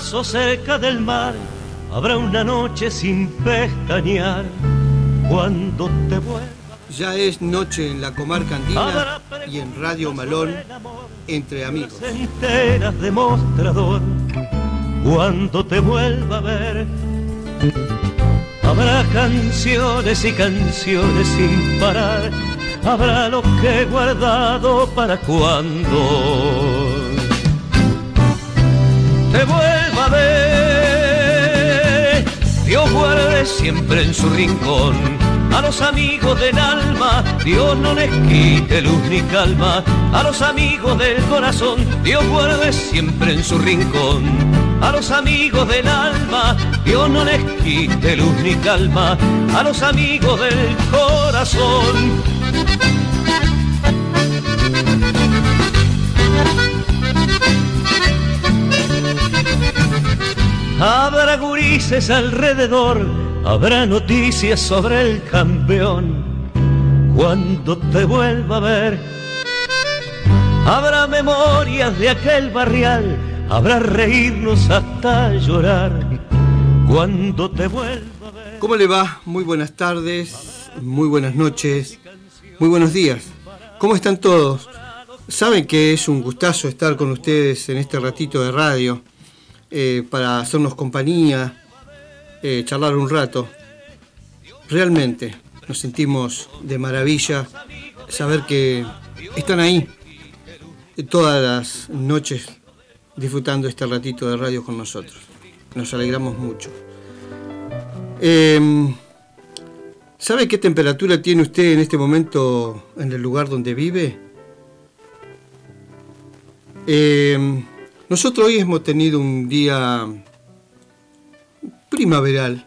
paso cerca del mar, habrá una noche sin pestañear cuando te vuelva. Ya es noche en la comarca andina y en Radio Malón, entre amigos. Enteras de mostrador, cuando te vuelva a ver, habrá canciones y canciones sin parar, habrá lo que he guardado para cuando te vuelva a ver. Dios guarde siempre en su rincón a los amigos del alma, Dios no les quite luz ni calma. A los amigos del corazón, Dios guarde siempre en su rincón. A los amigos del alma, Dios no les quite luz ni calma. A los amigos del corazón. Habrá gurises alrededor, habrá noticias sobre el campeón cuando te vuelva a ver. Habrá memorias de aquel barrial, habrá reírnos hasta llorar cuando te vuelva a ver. ¿Cómo le va? Muy buenas tardes, muy buenas noches, muy buenos días. ¿Cómo están todos? Saben que es un gustazo estar con ustedes en este ratito de radio. Para hacernos compañía, charlar un rato. Realmente nos sentimos de maravilla saber que están ahí todas las noches disfrutando este ratito de radio con nosotros. Nos alegramos mucho. ¿Sabe qué temperatura tiene usted en este momento en el lugar donde vive? Nosotros hoy hemos tenido un día primaveral,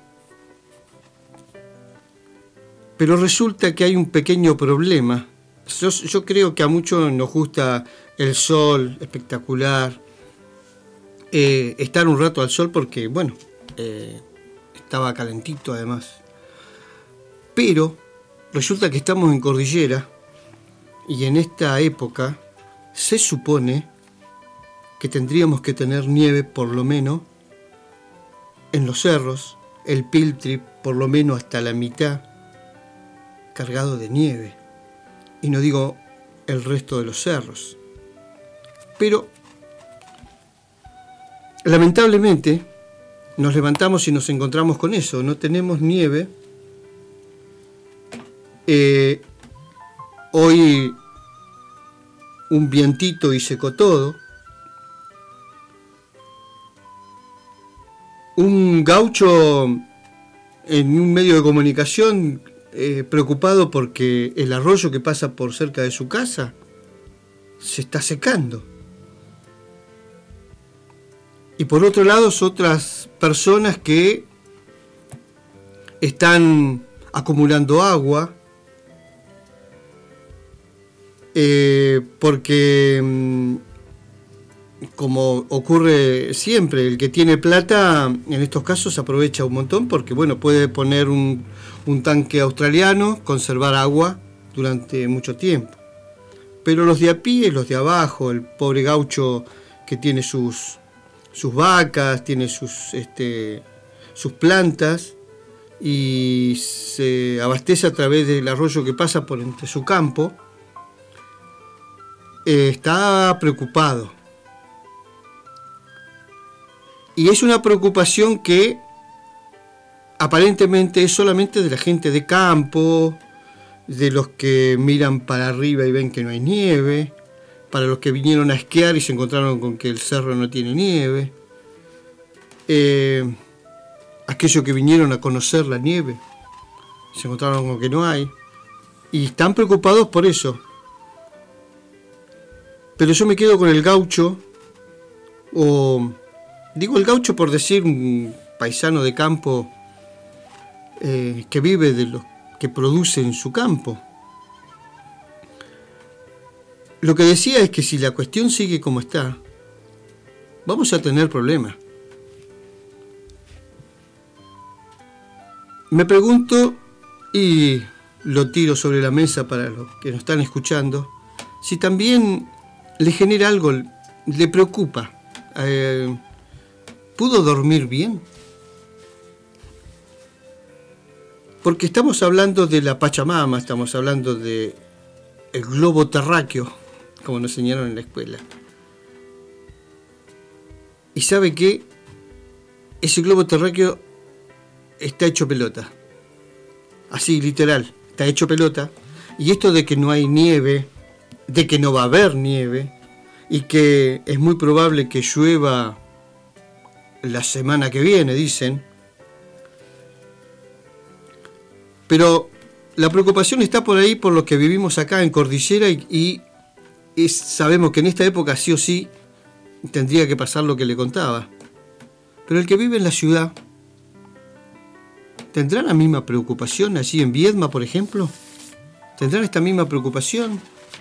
pero resulta que hay un pequeño problema. Yo creo que a muchos nos gusta el sol espectacular, estar un rato al sol porque, bueno, estaba calentito además. Pero resulta que estamos en cordillera y en esta época se supone que tendríamos que tener nieve por lo menos en los cerros, el Piltri por lo menos hasta la mitad cargado de nieve, y no digo el resto de los cerros. Pero lamentablemente nos levantamos y nos encontramos con eso, no tenemos nieve. Hoy un vientito y secó todo. Un gaucho en un medio de comunicación preocupado porque el arroyo que pasa por cerca de su casa se está secando. Y por otro lado, otras personas que están acumulando agua porque como ocurre siempre, el que tiene plata en estos casos aprovecha un montón porque, bueno, puede poner un tanque australiano, conservar agua durante mucho tiempo. Pero los de a pie, los de abajo, el pobre gaucho que tiene sus vacas, tiene sus plantas y se abastece a través del arroyo que pasa por entre su campo, está preocupado. Y es una preocupación que aparentemente es solamente de la gente de campo, de los que miran para arriba y ven que no hay nieve, para los que vinieron a esquiar y se encontraron con que el cerro no tiene nieve, aquellos que vinieron a conocer la nieve, se encontraron con que no hay, y están preocupados por eso. Pero yo me quedo con el gaucho, o digo el gaucho por decir un paisano de campo que vive de lo que produce en su campo. Lo que decía es que si la cuestión sigue como está, vamos a tener problemas. Me pregunto, y lo tiro sobre la mesa para los que nos están escuchando, si también le genera algo, le preocupa ¿Pudo dormir bien? Porque estamos hablando de la Pachamama, estamos hablando de el globo terráqueo, como nos enseñaron en la escuela. ¿Y sabe qué? Ese globo terráqueo está hecho pelota. Así, literal, está hecho pelota. Y esto de que no hay nieve, de que no va a haber nieve, y que es muy probable que llueva la semana que viene, dicen. Pero la preocupación está por ahí, por los que vivimos acá en Cordillera, y sabemos que en esta época sí o sí tendría que pasar lo que le contaba. Pero el que vive en la ciudad, ¿tendrá la misma preocupación allí en Viedma, por ejemplo? ¿Tendrán esta misma preocupación?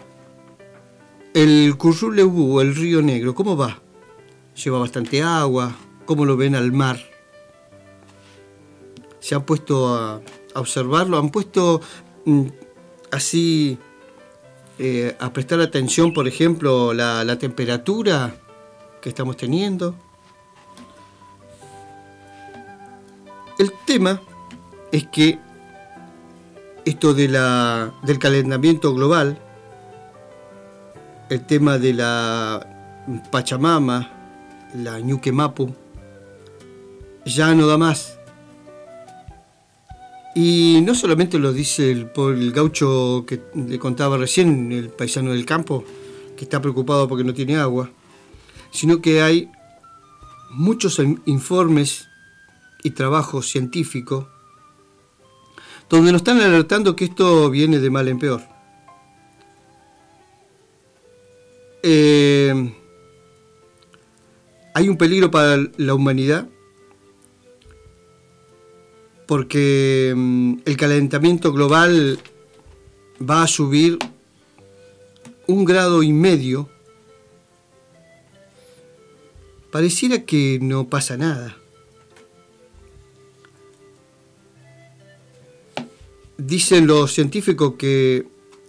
El Curruleú, el Río Negro, ¿cómo va? Lleva bastante agua. ¿Cómo lo ven al mar? ¿Se han puesto a observarlo? ¿Han puesto así a prestar atención, por ejemplo, la temperatura que estamos teniendo? El tema es que esto del calentamiento global, el tema de la Pachamama, la Ñuque Mapu, ya no da más. Y no solamente lo dice el gaucho que le contaba recién, el paisano del campo, que está preocupado porque no tiene agua, sino que hay muchos informes y trabajos científicos donde nos están alertando que esto viene de mal en peor. Hay un peligro para la humanidad porque el calentamiento global va a subir 1,5 grados. Pareciera que no pasa nada. Dicen los científicos que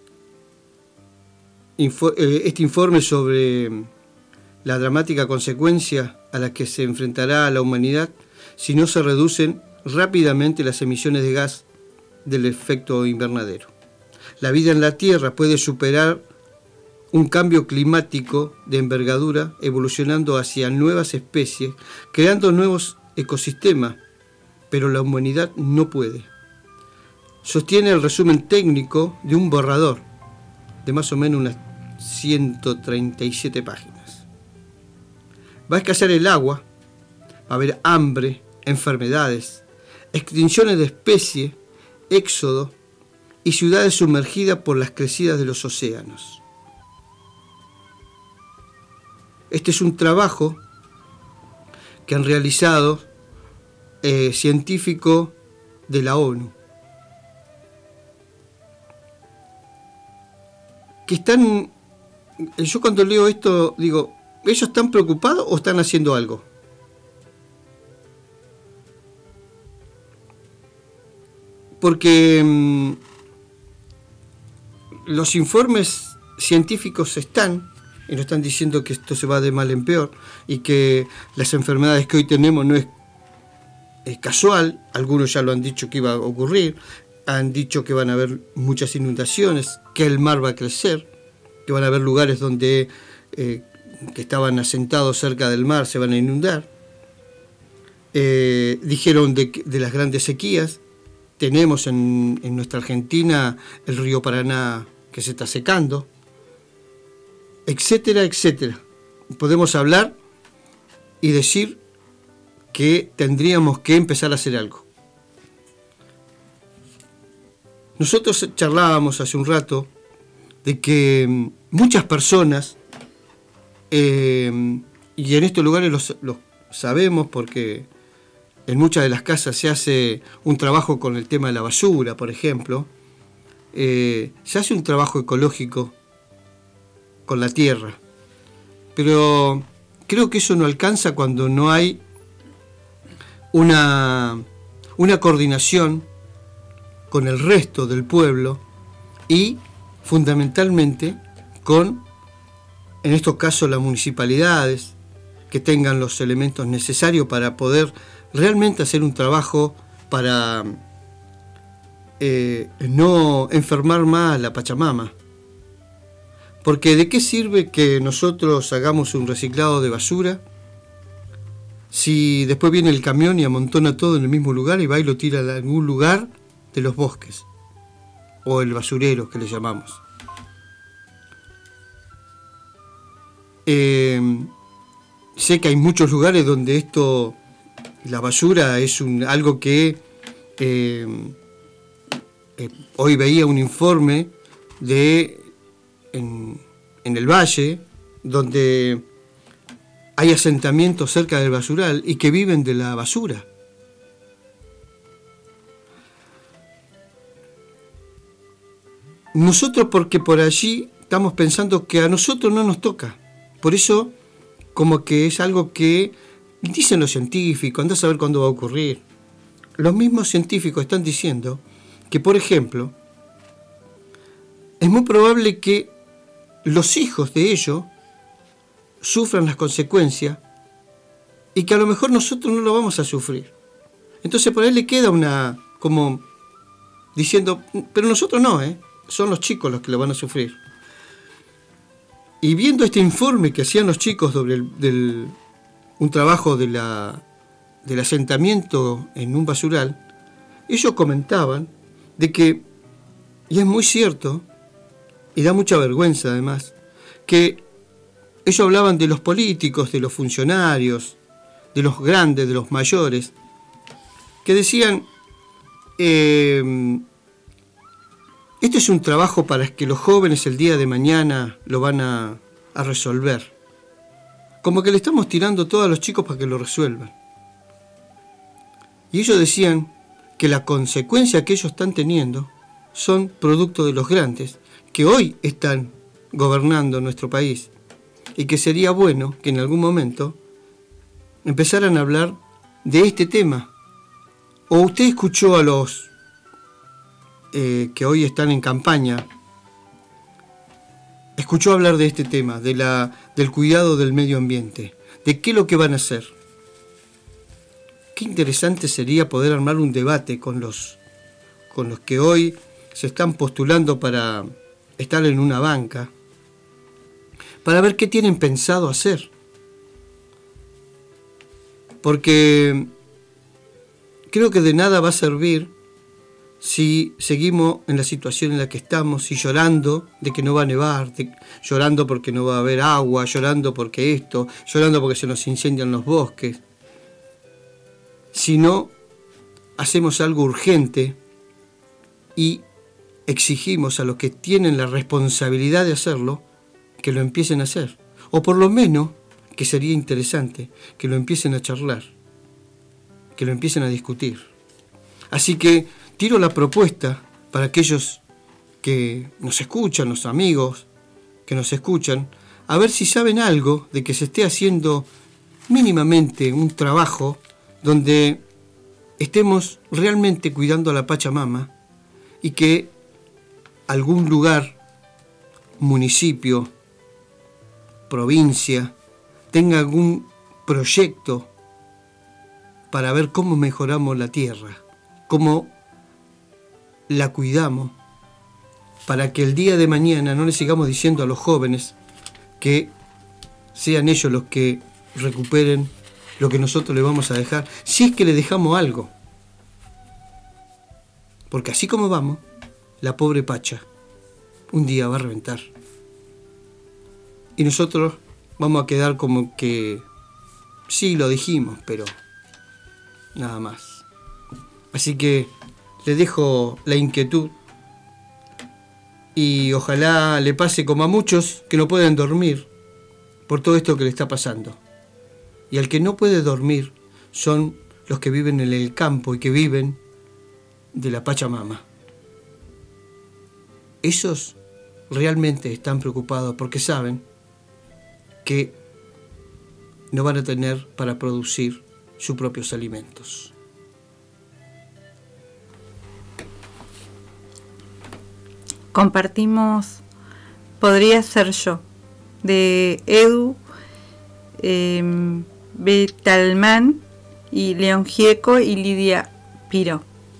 este informe sobre la dramática consecuencia a la que se enfrentará la humanidad si no se reducen rápidamente las emisiones de gas del efecto invernadero. La vida en la Tierra puede superar un cambio climático de envergadura, evolucionando hacia nuevas especies, creando nuevos ecosistemas, pero la humanidad no puede. Sostiene el resumen técnico de un borrador de más o menos unas 137 páginas. Va a escasear el agua, va a haber hambre, enfermedades, extinciones de especies, éxodo y ciudades sumergidas por las crecidas de los océanos. Este es un trabajo que han realizado científicos de la ONU, que están, yo cuando leo esto digo, ¿ellos están preocupados o están haciendo algo? Porque los informes científicos están, y nos están diciendo que esto se va de mal en peor, y que las enfermedades que hoy tenemos no es casual. Algunos ya lo han dicho que iba a ocurrir, han dicho que van a haber muchas inundaciones, que el mar va a crecer, que van a haber lugares donde que estaban asentados cerca del mar se van a inundar. Dijeron de las grandes sequías. Tenemos en nuestra Argentina el río Paraná que se está secando, etcétera, etcétera. Podemos hablar y decir que tendríamos que empezar a hacer algo. Nosotros charlábamos hace un rato de que muchas personas, y en estos lugares los sabemos porque en muchas de las casas se hace un trabajo con el tema de la basura, por ejemplo, se hace un trabajo ecológico con la tierra, pero creo que eso no alcanza cuando no hay una coordinación con el resto del pueblo y fundamentalmente con, en estos casos, las municipalidades que tengan los elementos necesarios para poder realmente hacer un trabajo para no enfermar más a la Pachamama. Porque ¿de qué sirve que nosotros hagamos un reciclado de basura si después viene el camión y amontona todo en el mismo lugar y va y lo tira en algún lugar de los bosques? O el basurero, que le llamamos. Sé que hay muchos lugares donde la basura es algo que hoy veía un informe en el valle, donde hay asentamientos cerca del basural y que viven de la basura. Nosotros, porque por allí estamos pensando que a nosotros no nos toca. Por eso, como que es algo que dicen los científicos, andá a saber cuándo va a ocurrir. Los mismos científicos están diciendo que, por ejemplo, es muy probable que los hijos de ellos sufran las consecuencias y que a lo mejor nosotros no lo vamos a sufrir. Entonces por ahí le queda como diciendo, pero nosotros no, son los chicos los que lo van a sufrir. Y viendo este informe que hacían los chicos sobre un trabajo del asentamiento en un basural, ellos comentaban de que, y es muy cierto, y da mucha vergüenza además, que ellos hablaban de los políticos, de los funcionarios, de los grandes, de los mayores, que decían, este es un trabajo para que los jóvenes el día de mañana lo van a resolver. Como que le estamos tirando todo a los chicos para que lo resuelvan. Y ellos decían que la consecuencia que ellos están teniendo son producto de los grandes, que hoy están gobernando nuestro país, y que sería bueno que en algún momento empezaran a hablar de este tema. ¿O usted escuchó a los que hoy están en campaña, escuchó hablar de este tema, del cuidado del medio ambiente, de qué es lo que van a hacer? Qué interesante sería poder armar un debate con los que hoy se están postulando para estar en una banca, para ver qué tienen pensado hacer. Porque creo que de nada va a servir si seguimos en la situación en la que estamos y llorando de que no va a nevar, llorando porque no va a haber agua, llorando porque esto, llorando porque se nos incendian los bosques. Si no hacemos algo urgente y exigimos a los que tienen la responsabilidad de hacerlo que lo empiecen a hacer, o por lo menos, que sería interesante, que lo empiecen a charlar, que lo empiecen a discutir. Así que tiro la propuesta para aquellos que nos escuchan, los amigos que nos escuchan, a ver si saben algo de que se esté haciendo mínimamente un trabajo donde estemos realmente cuidando a la Pachamama y que algún lugar, municipio, provincia, tenga algún proyecto para ver cómo mejoramos la tierra, cómo la cuidamos, para que el día de mañana no le sigamos diciendo a los jóvenes que sean ellos los que recuperen lo que nosotros le vamos a dejar, si es que le dejamos algo. Porque así como vamos, la pobre Pacha un día va a reventar. Y nosotros vamos a quedar como que sí lo dijimos, pero nada más. Así que le dejo la inquietud y ojalá le pase como a muchos que no pueden dormir por todo esto que le está pasando. Y al que no puede dormir son los que viven en el campo y que viven de la Pachamama. Esos realmente están preocupados porque saben que no van a tener para producir sus propios alimentos. Compartimos Podría ser yo, de Edu, Betalman y León Gieco y Lidia Piro.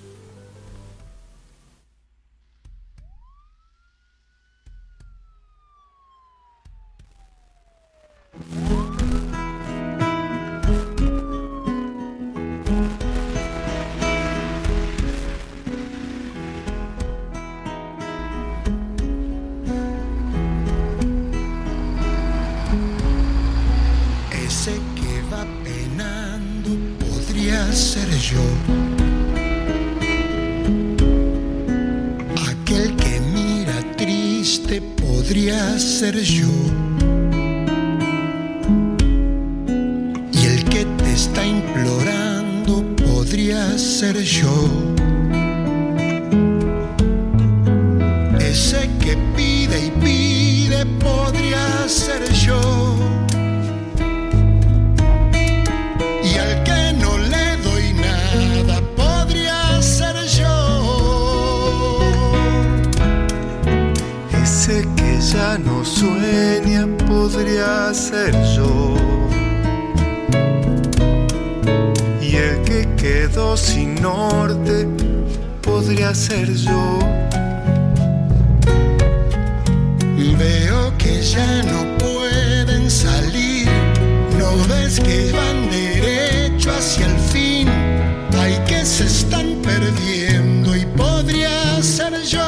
Ser yo, aquel que mira triste podría ser yo, y el que te está implorando podría ser yo, ese que pide y pide podría ser yo. Ya no sueña, podría ser yo, y el que quedó sin norte podría ser yo. Veo que ya no pueden salir, no ves que van derecho hacia el fin, ay que se están perdiendo y podría ser yo.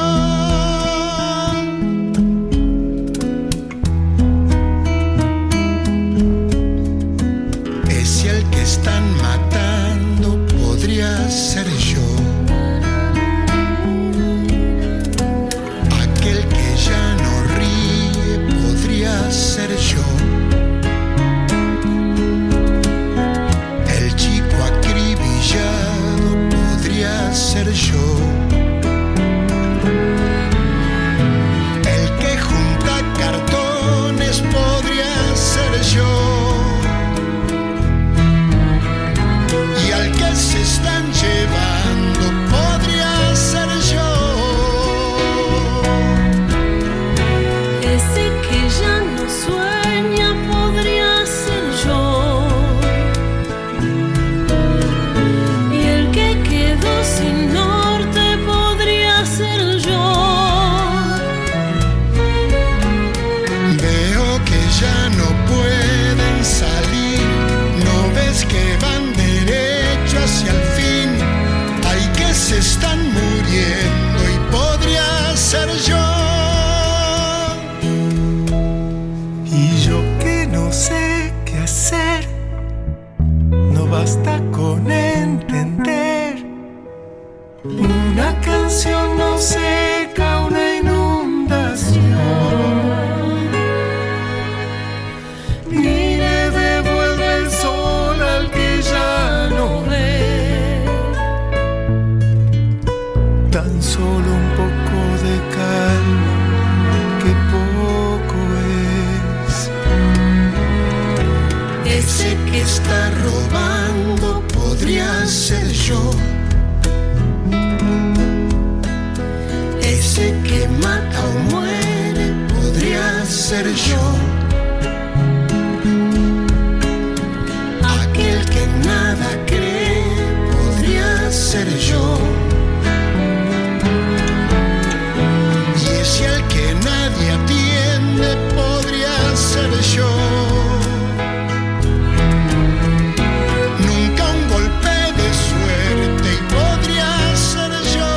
Están matando, podría ser yo, aquel que ya no ríe, podría ser yo, el chico acribillado, podría ser yo, el que junta cartones, podría ser yo. Se están llevando, podría ser yo. Ese que ya no sueña, podría ser yo. Y el que quedó sin norte, podría ser yo. Veo que ya no pueden salir, no ves que van hacia el fin, hay que se están muriendo y podría ser yo. Y yo que no sé qué hacer, no basta con entender. Una canción no seca una inundación, ni le devuelve el sol al que ya no ve. Tan solo un poco de calma, que poco es. Ese que está robando podría ser yo, ese que mata o muere podría ser yo, aquel que nada cree podría ser yo. Y el que nadie atiende podría ser yo. Nunca un golpe de suerte y podría ser yo.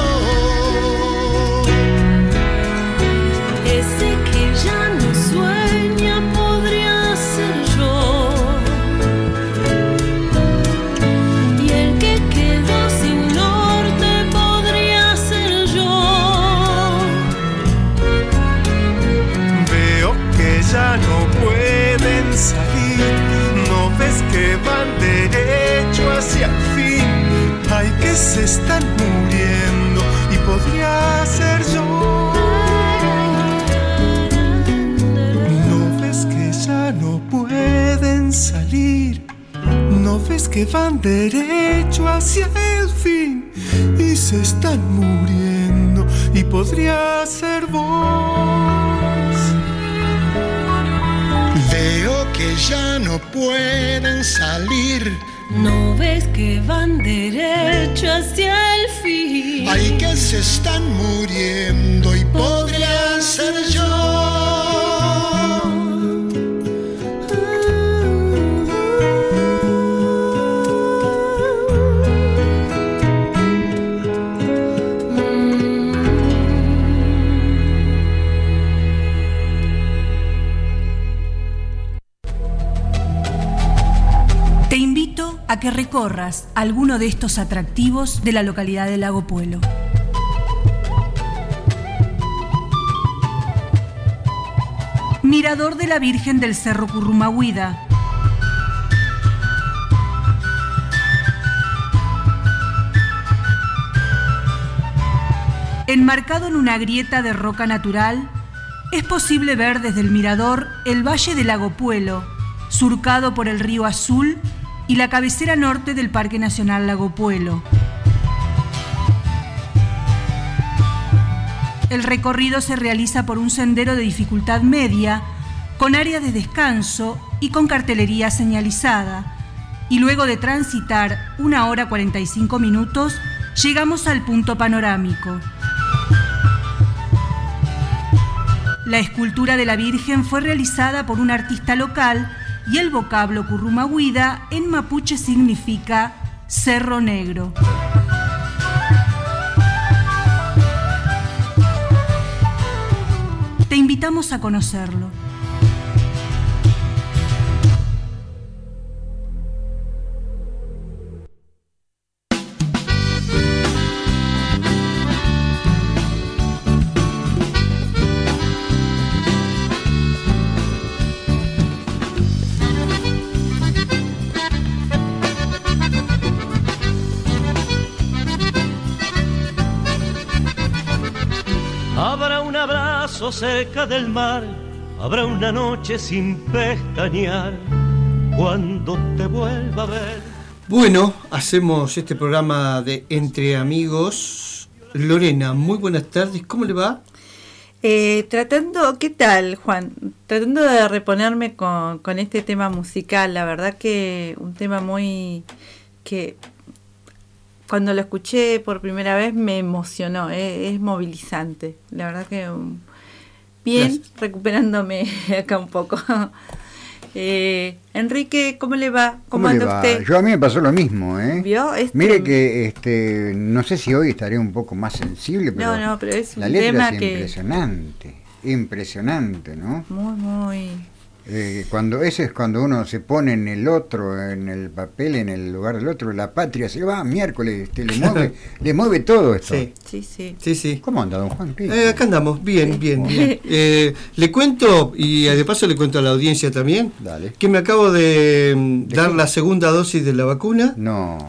Ese que ya no sueña, podría ser yo. Y el que quedó sin norte, podría ser yo. Veo que ya no pueden salir, no ves que van derecho hacia el fin, ay que se están muriendo y podría ser yo. No ves que ya no pueden salir, no ves que van derecho hacia el fin y se están muriendo y podría ser vos. Veo que ya no pueden salir. ¿No ves que van derecho hacia el fin? Hay que se están muriendo y podría ser yo. Te invito a que recorras alguno de estos atractivos de la localidad de Lago Puelo. Mirador de la Virgen del Cerro Currumahuida. Enmarcado en una grieta de roca natural, es posible ver desde el mirador el valle del Lago Puelo, surcado por el río Azul y la cabecera norte del Parque Nacional Lago Puelo. El recorrido se realiza por un sendero de dificultad media, con áreas de descanso y con cartelería señalizada, y luego de transitar 1 hora 45 minutos, llegamos al punto panorámico. La escultura de la Virgen fue realizada por un artista local y el vocablo Currumahuida en mapuche significa Cerro Negro. Te invitamos a conocerlo. Habrá un abrazo cerca del mar, habrá una noche sin pestañear, cuando te vuelva a ver. Bueno, hacemos este programa de Entre Amigos. Lorena, muy buenas tardes, ¿cómo le va? ¿Qué tal, Juan? Tratando de reponerme con este tema musical, la verdad que un tema que cuando lo escuché por primera vez me emocionó, es movilizante, la verdad que bien. Gracias. Recuperándome acá un poco. Enrique, ¿cómo le va? ¿Cómo anda usted? Yo a mí me pasó lo mismo, ¿eh? ¿Vio? Mire que no sé si hoy estaré un poco más sensible, pero, pero es la un letra tema es impresionante, ¿no? Muy. Cuando uno se pone en el otro, en el papel, en el lugar del otro, la patria se va, miércoles, le mueve todo esto. Sí. ¿Cómo anda, don Juan? Acá andamos, bien. Le cuento, y de paso le cuento a la audiencia también, Dale. Que me acabo de dar la segunda dosis de la vacuna. No.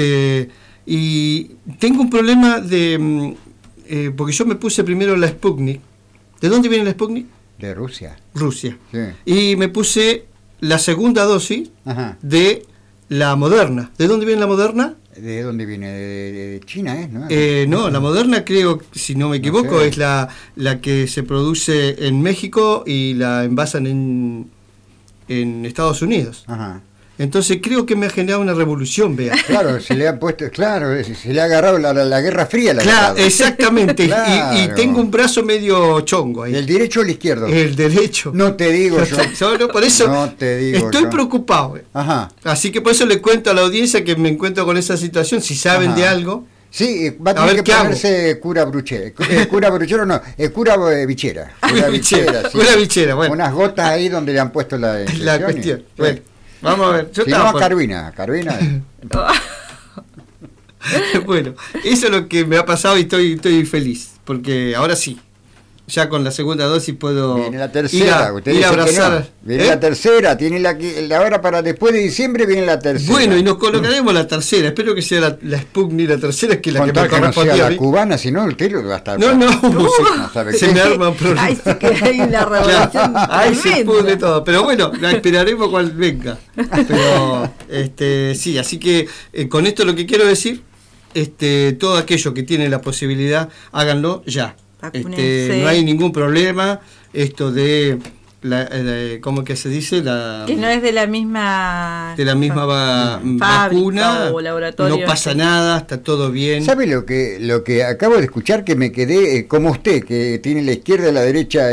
Y tengo un problema porque yo me puse primero la Sputnik. ¿De dónde viene la Sputnik? De Rusia. Sí. Y me puse la segunda dosis de la Moderna. ¿De dónde viene la Moderna? ¿De dónde viene? ¿De China, no? No, la Moderna creo, si no me equivoco, es la que se produce en México y la envasan en Estados Unidos. Ajá. Entonces creo que me ha generado una revolución, vea. Claro, se le ha agarrado la Guerra Fría. Claro, exactamente. Claro. Y tengo un brazo medio chongo ahí. ¿El derecho o el izquierdo? El derecho. No te digo yo. Por eso no te digo estoy preocupado. Ajá. Así que por eso le cuento a la audiencia que me encuentro con esa situación, si saben de algo. Sí, va a tener que ponerse cura bruchero. Cura bruchero no, cura bichera. Cura bichera, bueno. Unas gotas ahí donde le han puesto la cuestión. Bueno. Vamos a ver. Si no, Carvina. Bueno, eso es lo que me ha pasado y estoy feliz, porque ahora sí, ya con la segunda dosis puedo viene la tercera, ir a abrazar. No. Viene la tercera, tiene la hora para después de diciembre viene la tercera. Bueno, y nos colocaremos la tercera, espero que sea la Sputnik la tercera, que es la que me correspondía. No sea la cubana, si no el telo va a estar... Se me arma un problema. Ahí sí que hay una revolución. Ahí se pudre todo, pero bueno, la esperaremos cuando venga. Pero sí, así que con esto lo que quiero decir, todo aquello que tiene la posibilidad, háganlo ya. No hay ningún problema. Esto de ¿cómo que se dice? Que no es de la misma vacuna, o laboratorio. No pasa nada, está todo bien. ¿Sabe lo que acabo de escuchar? Que me quedé como usted, que tiene la izquierda y la derecha,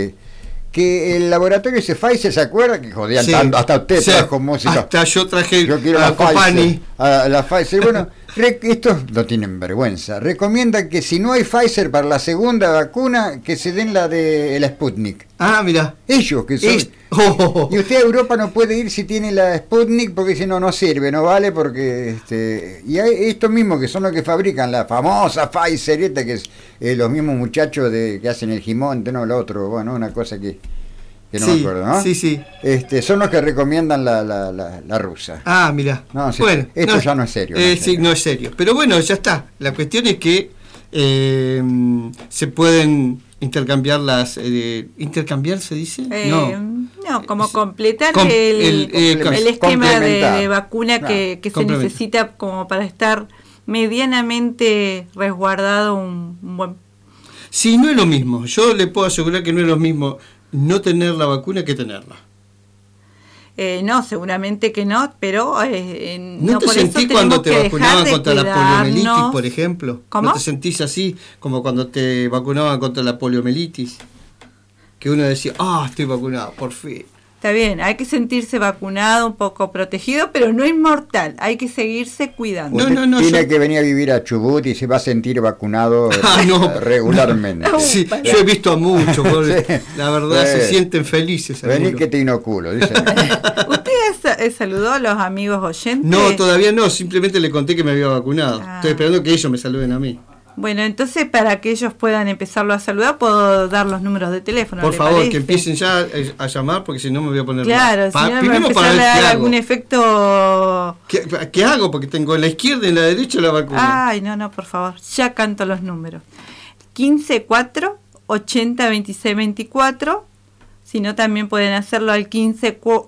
que el laboratorio ese Pfizer, ¿se acuerda? Que jodían tanto, hasta usted trajo música. Hasta yo traje la Copani. La Pfizer. Bueno, estos no tienen vergüenza. Recomiendan que si no hay Pfizer para la segunda vacuna, que se den la de la Sputnik. Ah, mira. Ellos que son. Y usted a Europa no puede ir si tiene la Sputnik porque si no sirve, no vale porque y hay estos mismos que son los que fabrican la famosa Pfizer, que es los mismos muchachos que hacen el Gimonte, no, lo otro, bueno, una cosa que no me acuerdo, ¿no? Sí. Son los que recomiendan la rusa. Ah, mira. No, sí, bueno, esto ya no es serio. Sí, no es serio. Pero bueno, ya está. La cuestión es que se pueden intercambiar ¿intercambiar se dice? No, como completar el esquema de vacuna que se necesita como para estar medianamente resguardado un buen... Sí, no es lo mismo. Yo le puedo asegurar que no es lo mismo no tener la vacuna que tenerla. No, seguramente que no, pero ¿No te sentís cuando te vacunaban contra la poliomielitis, por ejemplo? ¿Cómo? ¿No te sentís así como cuando te vacunaban contra la poliomielitis? Que uno decía, estoy vacunado, por fin. Está bien, hay que sentirse vacunado, un poco protegido, pero no inmortal, hay que seguirse cuidando. Tiene que venir a vivir a Chubut y se va a sentir vacunado regularmente. Sí, yo he visto a muchos, la verdad se sienten felices. Vení que te inoculo, dice. ¿Usted saludó a los amigos oyentes? No, todavía no, simplemente le conté que me había vacunado. Estoy esperando que ellos me saluden a mí. Bueno, entonces para que ellos puedan empezarlo a saludar, puedo dar los números de teléfono. Por favor, parece? Que empiecen ya a llamar, porque si no me voy a poner... Claro, si no me va a empezar a dar algún efecto... ¿Qué hago? Porque tengo en la izquierda y en la derecha la vacuna. Ay, no, por favor, ya canto los números. 15-4, 80-26-24, si no también pueden hacerlo al 15-4,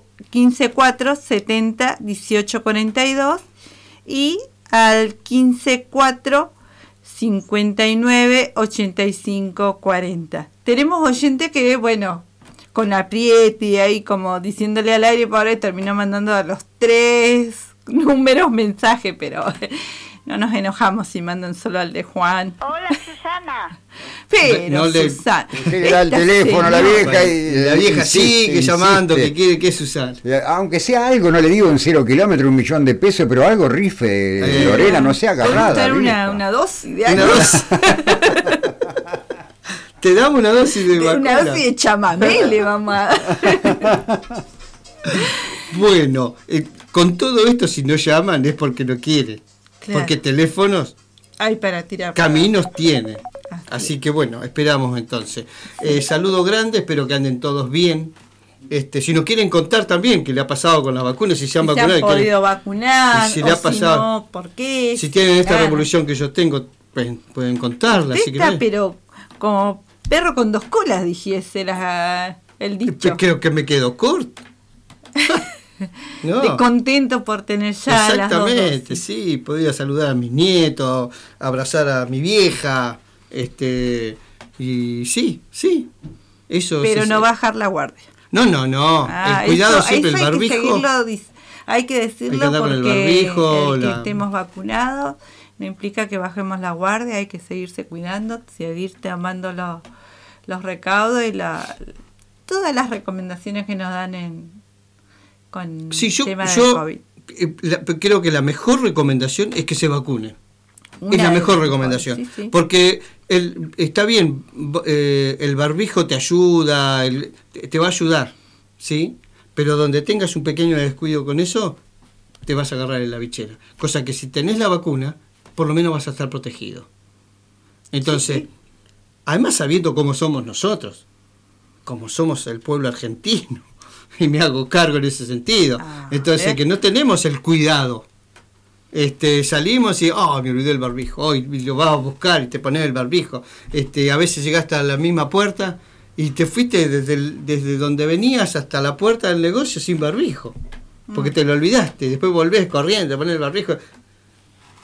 70-18-42 y al 15-4... 59 85 40. Tenemos oyentes que, bueno, con apriete ahí como diciéndole al aire, para ahora terminó mandando a los 3 números mensaje, pero no nos enojamos si mandan solo al de Juan. Hola, Susana. Pero Susana. Le da el teléfono a la vieja y la vieja sigue llamando que quiere que es Susana. Aunque sea algo, no le digo en 0 kilómetros, 1 millón de pesos, pero algo rife, Lorena, no sea agarrada. Una dosis de algo. Te damos una dosis de vacuna. Una dosis de chamamé le vamos a dar. Bueno, con todo esto, si no llaman es porque no quieren. Claro. Porque teléfonos, hay para tirar. Caminos tiene. Así que bueno, esperamos entonces. Saludos grandes, espero que anden todos bien. Si nos quieren contar también qué le ha pasado con las vacunas, si se han vacunado. Si han podido vacunar, si le ha pasado, si no, ¿por qué? Si tienen esta revolución que yo tengo, pueden contarla. Pero como perro con 2 colas, dijese el dicho. Creo que me quedo corto. No. De contento por tener ya exactamente, las 2 dosis. Sí, podía saludar a mis nietos, abrazar a mi vieja, y sí, eso. Pero no bajar la guardia. No. El cuidado siempre, el barbijo. Hay que decirlo porque el barbijo, que estemos vacunados no implica que bajemos la guardia, hay que seguirse cuidando, seguir tomando los recaudos y todas las recomendaciones que nos dan con el tema del COVID. Creo que la mejor recomendación es que se vacunen. Es la mejor recomendación. Sí. Porque está bien, el barbijo te ayuda, te va a ayudar, ¿sí? Pero donde tengas un pequeño descuido con eso, te vas a agarrar en la bichera. Cosa que si tenés la vacuna, por lo menos vas a estar protegido. Entonces, además sabiendo cómo somos nosotros, como somos el pueblo argentino, y me hago cargo en ese sentido. Entonces, que no tenemos el cuidado. Salimos y, me olvidé el barbijo, hoy lo vas a buscar y te pones el barbijo. A veces llegaste a la misma puerta y te fuiste desde donde venías hasta la puerta del negocio sin barbijo, porque te lo olvidaste. Después volvés corriendo a poner el barbijo.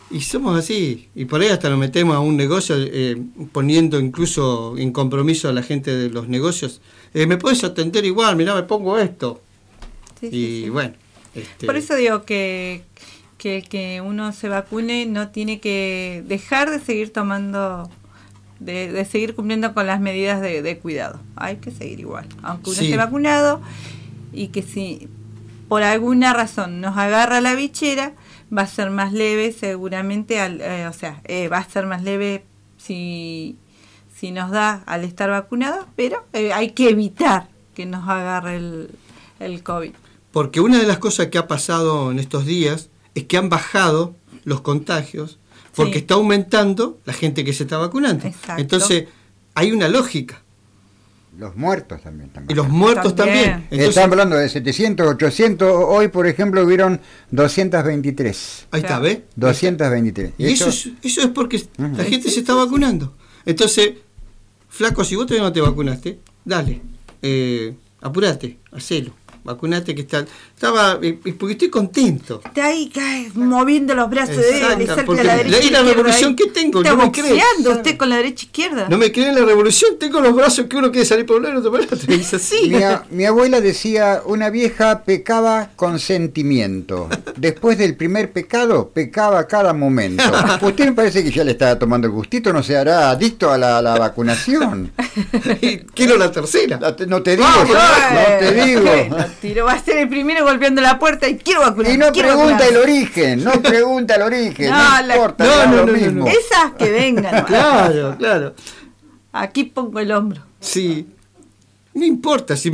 Y somos así, y por ahí hasta nos metemos a un negocio poniendo incluso en compromiso a la gente de los negocios. ¿Me puedes atender igual? Mirá, me pongo esto. Sí, y sí. bueno. Por eso digo que uno se vacune no tiene que dejar de seguir tomando, de seguir cumpliendo con las medidas de cuidado. Hay que seguir igual, aunque uno Sí. esté vacunado, y que si por alguna razón nos agarra la bichera, va a ser más leve seguramente, va a ser más leve si nos da al estar vacunado, pero hay que evitar que nos agarre el COVID. Porque una de las cosas que ha pasado en estos días es que han bajado los contagios porque Sí. está aumentando la gente que se está vacunando. Exacto. Entonces, hay una lógica. Los muertos también. Y los muertos también. Entonces, Están hablando de 700, 800. Hoy, por ejemplo, hubieron 223. ahí está, ¿ves? 223. Y eso es porque la gente se está vacunando. Entonces, flaco, si vos todavía no te vacunaste, dale, apurate, hacelo. Vacunate, que estaba porque estoy contento. Está ahí moviendo los brazos de él, le salta porque la derecha. es la revolución que tengo, está no me crees. boxeando usted con la derecha izquierda. No me creen la revolución, tengo los brazos que uno quiere salir por un lado y otro por el otro. Es así. Mi abuela decía, una vieja pecaba con sentimiento. Después del primer pecado, pecaba a cada momento. Usted me parece que ya le estaba tomando el gustito, ¿no se hará adicto a la vacunación? Quiero la tercera. No te digo, no te digo. Tiro, va a ser el primero golpeando la puerta y quiero vacunar. Y no quiero pregunta vacunar. el origen, no pregunta el origen, no importa, no, lo no, mismo. Esas que vengan. Claro. Aquí pongo el hombro. Sí. No importa si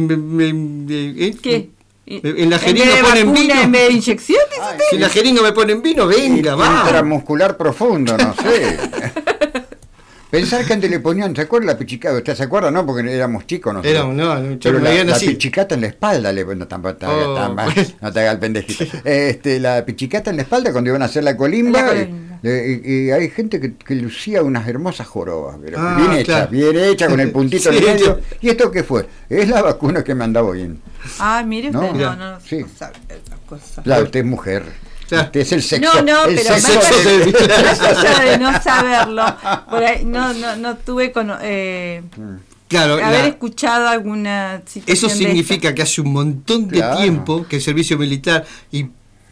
¿Qué? En la ¿En jeringa vez de ponen vacuna, vino. en vez de inyección? ¿Dice usted? Si en la jeringa me ponen vino, venga, va. Intramuscular profundo, no sé. Pensar que antes le ponían, ¿se acuerda la pichicata? ¿Usted se acuerda? No, porque éramos chicos, no sé. No, Pero me la así. pichicata en la espalda, no te haga el pendejito. La pichicata en la espalda cuando iban a hacer la colimba, La colimba. y hay gente que lucía unas hermosas jorobas, pero Claro. bien hecha, con el puntito Sí, en medio. sí. ¿Y esto qué fue? Es la vacuna que me andaba bien. Ah, mire usted, No, no sí. sabe esas cosas. Claro, usted es mujer. Claro. Usted es el sexo. No, el pero sexo más de- allá de no saberlo, por ahí no tuve Claro, haber escuchado alguna situación. eso de significa que hace un montón de Claro. tiempo que el servicio militar, y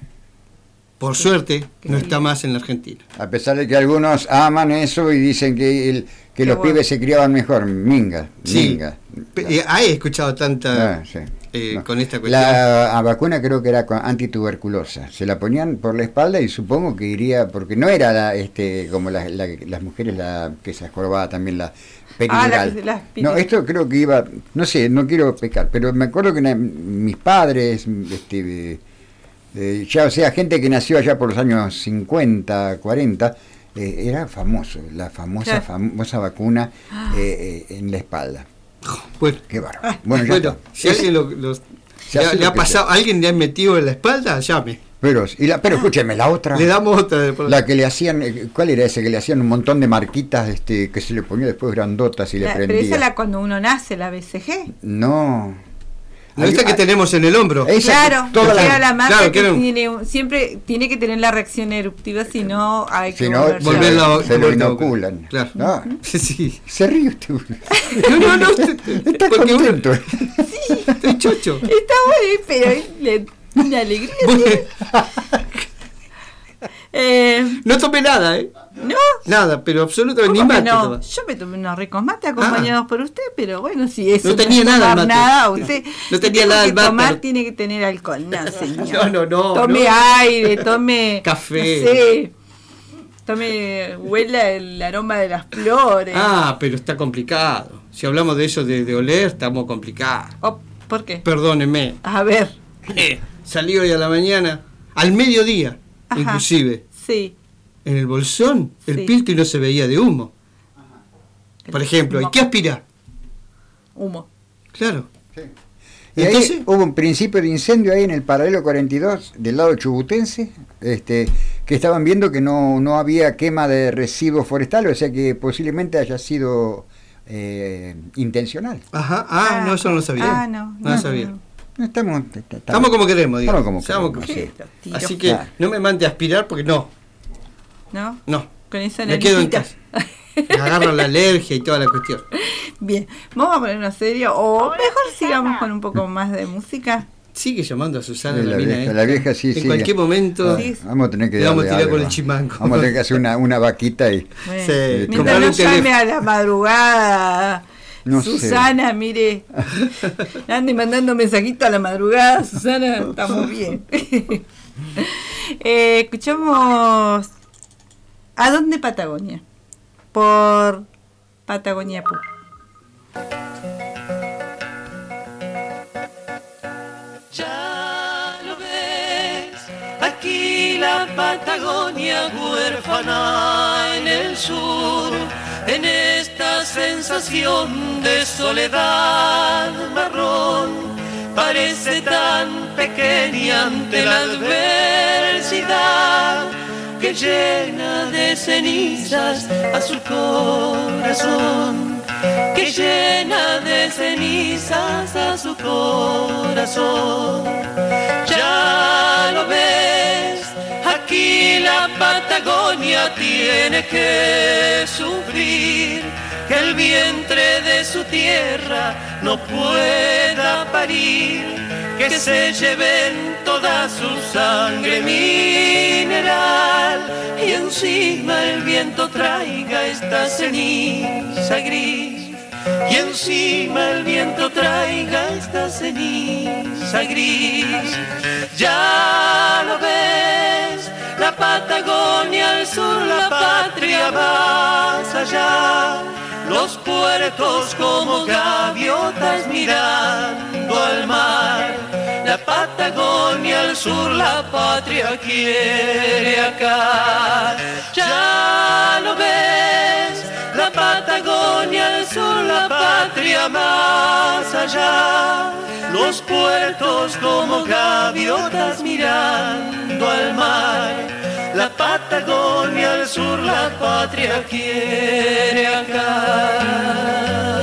por suerte, que no sí. está más en la Argentina. A pesar de que algunos aman eso y dicen que los bueno. pibes se criaban mejor. Minga. Sí. He escuchado tanta Sí. con esta cuestión. La vacuna creo que era antituberculosa. Se la ponían por la espalda y supongo que iría, porque no era como las mujeres que se jorobaba también la peridural. No, esto creo que iba, no sé, no quiero pecar, pero me acuerdo que mis padres, ya, o sea, gente que nació allá por los años 50, 40, era famoso, la famosa vacuna en la espalda. Bueno, Qué bárbaro. Bueno, ya está. si alguien Se hace le lo ha que pasado, alguien le ha metido en la espalda, llame. Pero escúcheme, la otra. Le damos otra. La que le hacían, ¿cuál era ese? Que le hacían un montón de marquitas que se le ponía después grandotas y le Pero prendía. esa es cuando uno nace, la BCG. No. ¿No esta que tenemos en el hombro? Claro, toda era la marca claro, que era siempre tiene que tener la reacción eruptiva, si no hay que Si no, volverse se lo volverla- inoculan. Claro. Ah, Sí. se ríe usted. No, Está porque uno- contento. estoy chocho. Está bueno, pero una alegría. No tomé nada, No, Nada, pero absolutamente ni ¿cómo que mate. no? tomaba. Yo me tomé unos ricos mates acompañados por usted, pero bueno, si eso No tenía es nada el tomar mate. nada, usted No tenía tengo nada que el mate, tomar pero- tiene que tener alcohol, no, señor. No. Tome no. aire, tome Café. no sé, tome, huela el aroma de las flores. Ah, pero está complicado. Si hablamos de eso de oler, estamos complicados. Oh, ¿por qué? Perdónenme. A ver. Salí hoy a la mañana, al mediodía, Ajá. inclusive, Sí. en el bolsón, el Sí. filtro y no se veía de humo. Por ejemplo, ¿y qué aspirá? Humo. Claro. Y ahí Entonces, hubo un principio de incendio ahí en el paralelo 42 del lado chubutense, que estaban viendo que no había quema de residuos forestales, o sea que posiblemente haya sido intencional. ajá, no, eso no lo sabía. no lo sabía. Estamos como queremos, digamos. Estamos como Estamos queremos, Así que no me mande a aspirar porque no. ¿No? No. Con esa Me quedo en naricita. casa. Me agarran la alergia y toda la cuestión. Bien, vamos a poner una serie o mejor sigamos con un poco más de música. Sigue llamando a Susana, Sí, la mina vieja, esta. la vieja sí, En sí. cualquier momento Sí. Vamos a tener que le vamos a darle tirar con algo. el chimango. Vamos a tener que hacer una vaquita y Bueno, Sí, mientras comprarle no un teléfono. llame a la madrugada, No sé. Susana, mire, ande mandando mensajitos a la madrugada, Susana, estamos bien. Escuchamos ¿A dónde Patagonia? Por Patagonia Pop. Ya lo ves, aquí la Patagonia huérfana en el sur, en esta sensación de soledad marrón, parece tan pequeña ante la adversidad que llena de cenizas a su corazón, que llena de cenizas a su corazón. Ya lo ves, aquí la Patagonia tiene que sufrir, que el vientre de su tierra no pueda parir, que se lleven toda su sangre mineral y encima el viento traiga esta ceniza gris, y encima el viento traiga esta ceniza gris. Ya lo ves, la Patagonia al sur, la patria más allá, los puertos como gaviotas mirando al mar. La Patagonia al sur, la patria quiere acá. Ya lo ves, la Patagonia al sur, la patria más allá, los puertos como gaviotas mirando al mar. La Patagonia al sur, la patria quiere acá.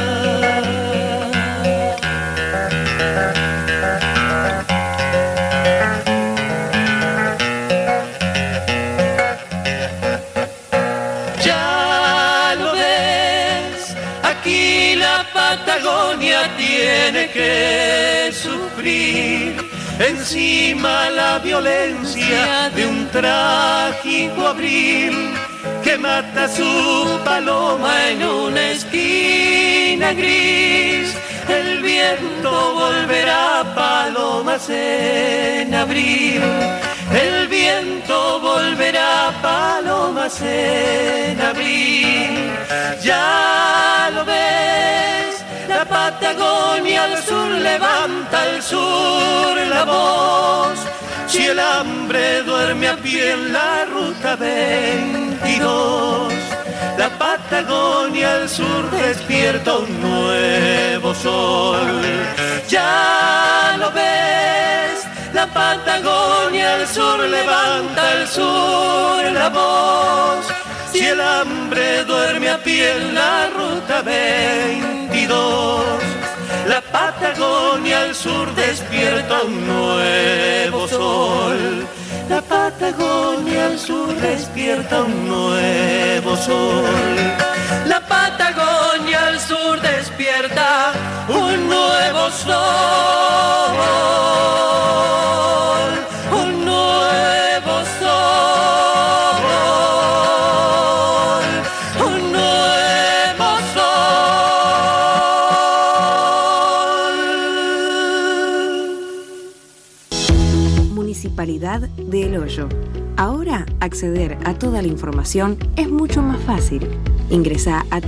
Ya lo ves, aquí la Patagonia tiene que sufrir, encima la violencia de un trágico abril que mata a su paloma en una esquina gris. El viento volverá palomas en abril, el viento volverá palomas en abril. Ya lo ves, la Patagonia al sur levanta al sur la voz. Si el hambre duerme a pie en la ruta 22, la Patagonia al sur despierta un nuevo sol. Ya lo ves, la Patagonia al sur levanta al sur la voz. Si el hambre duerme a pie en la ruta 22, la Patagonia al sur despierta un nuevo sol. La Patagonia al sur despierta un nuevo sol. La Patagonia al sur despierta un nuevo sol. Un nuevo sol. Un nuevo sol. Municipalidad de El Hoyo. Ahora acceder a toda la información es mucho más fácil. Ingresá a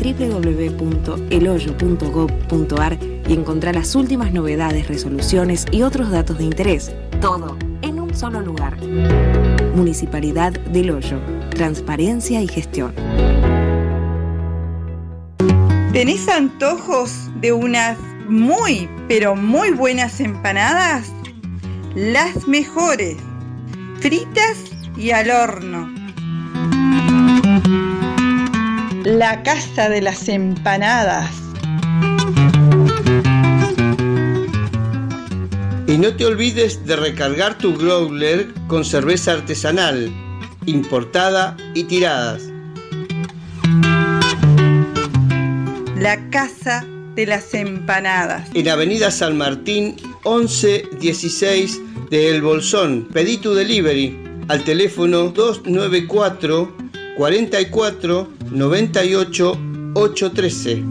www.elhoyo.gov.ar y encontrá las últimas novedades, resoluciones y otros datos de interés. Todo en un solo lugar. Municipalidad de El Hoyo. Transparencia y gestión. ¿Tenés antojos de unas muy, pero muy buenas empanadas? Las mejores, fritas y al horno. La Casa de las Empanadas. Y no te olvides de recargar tu growler con cerveza artesanal, importada y tiradas. La Casa de las Empanadas. En Avenida San Martín, 1116 de El Bolsón. Pedí tu delivery al teléfono 294 44 98 813.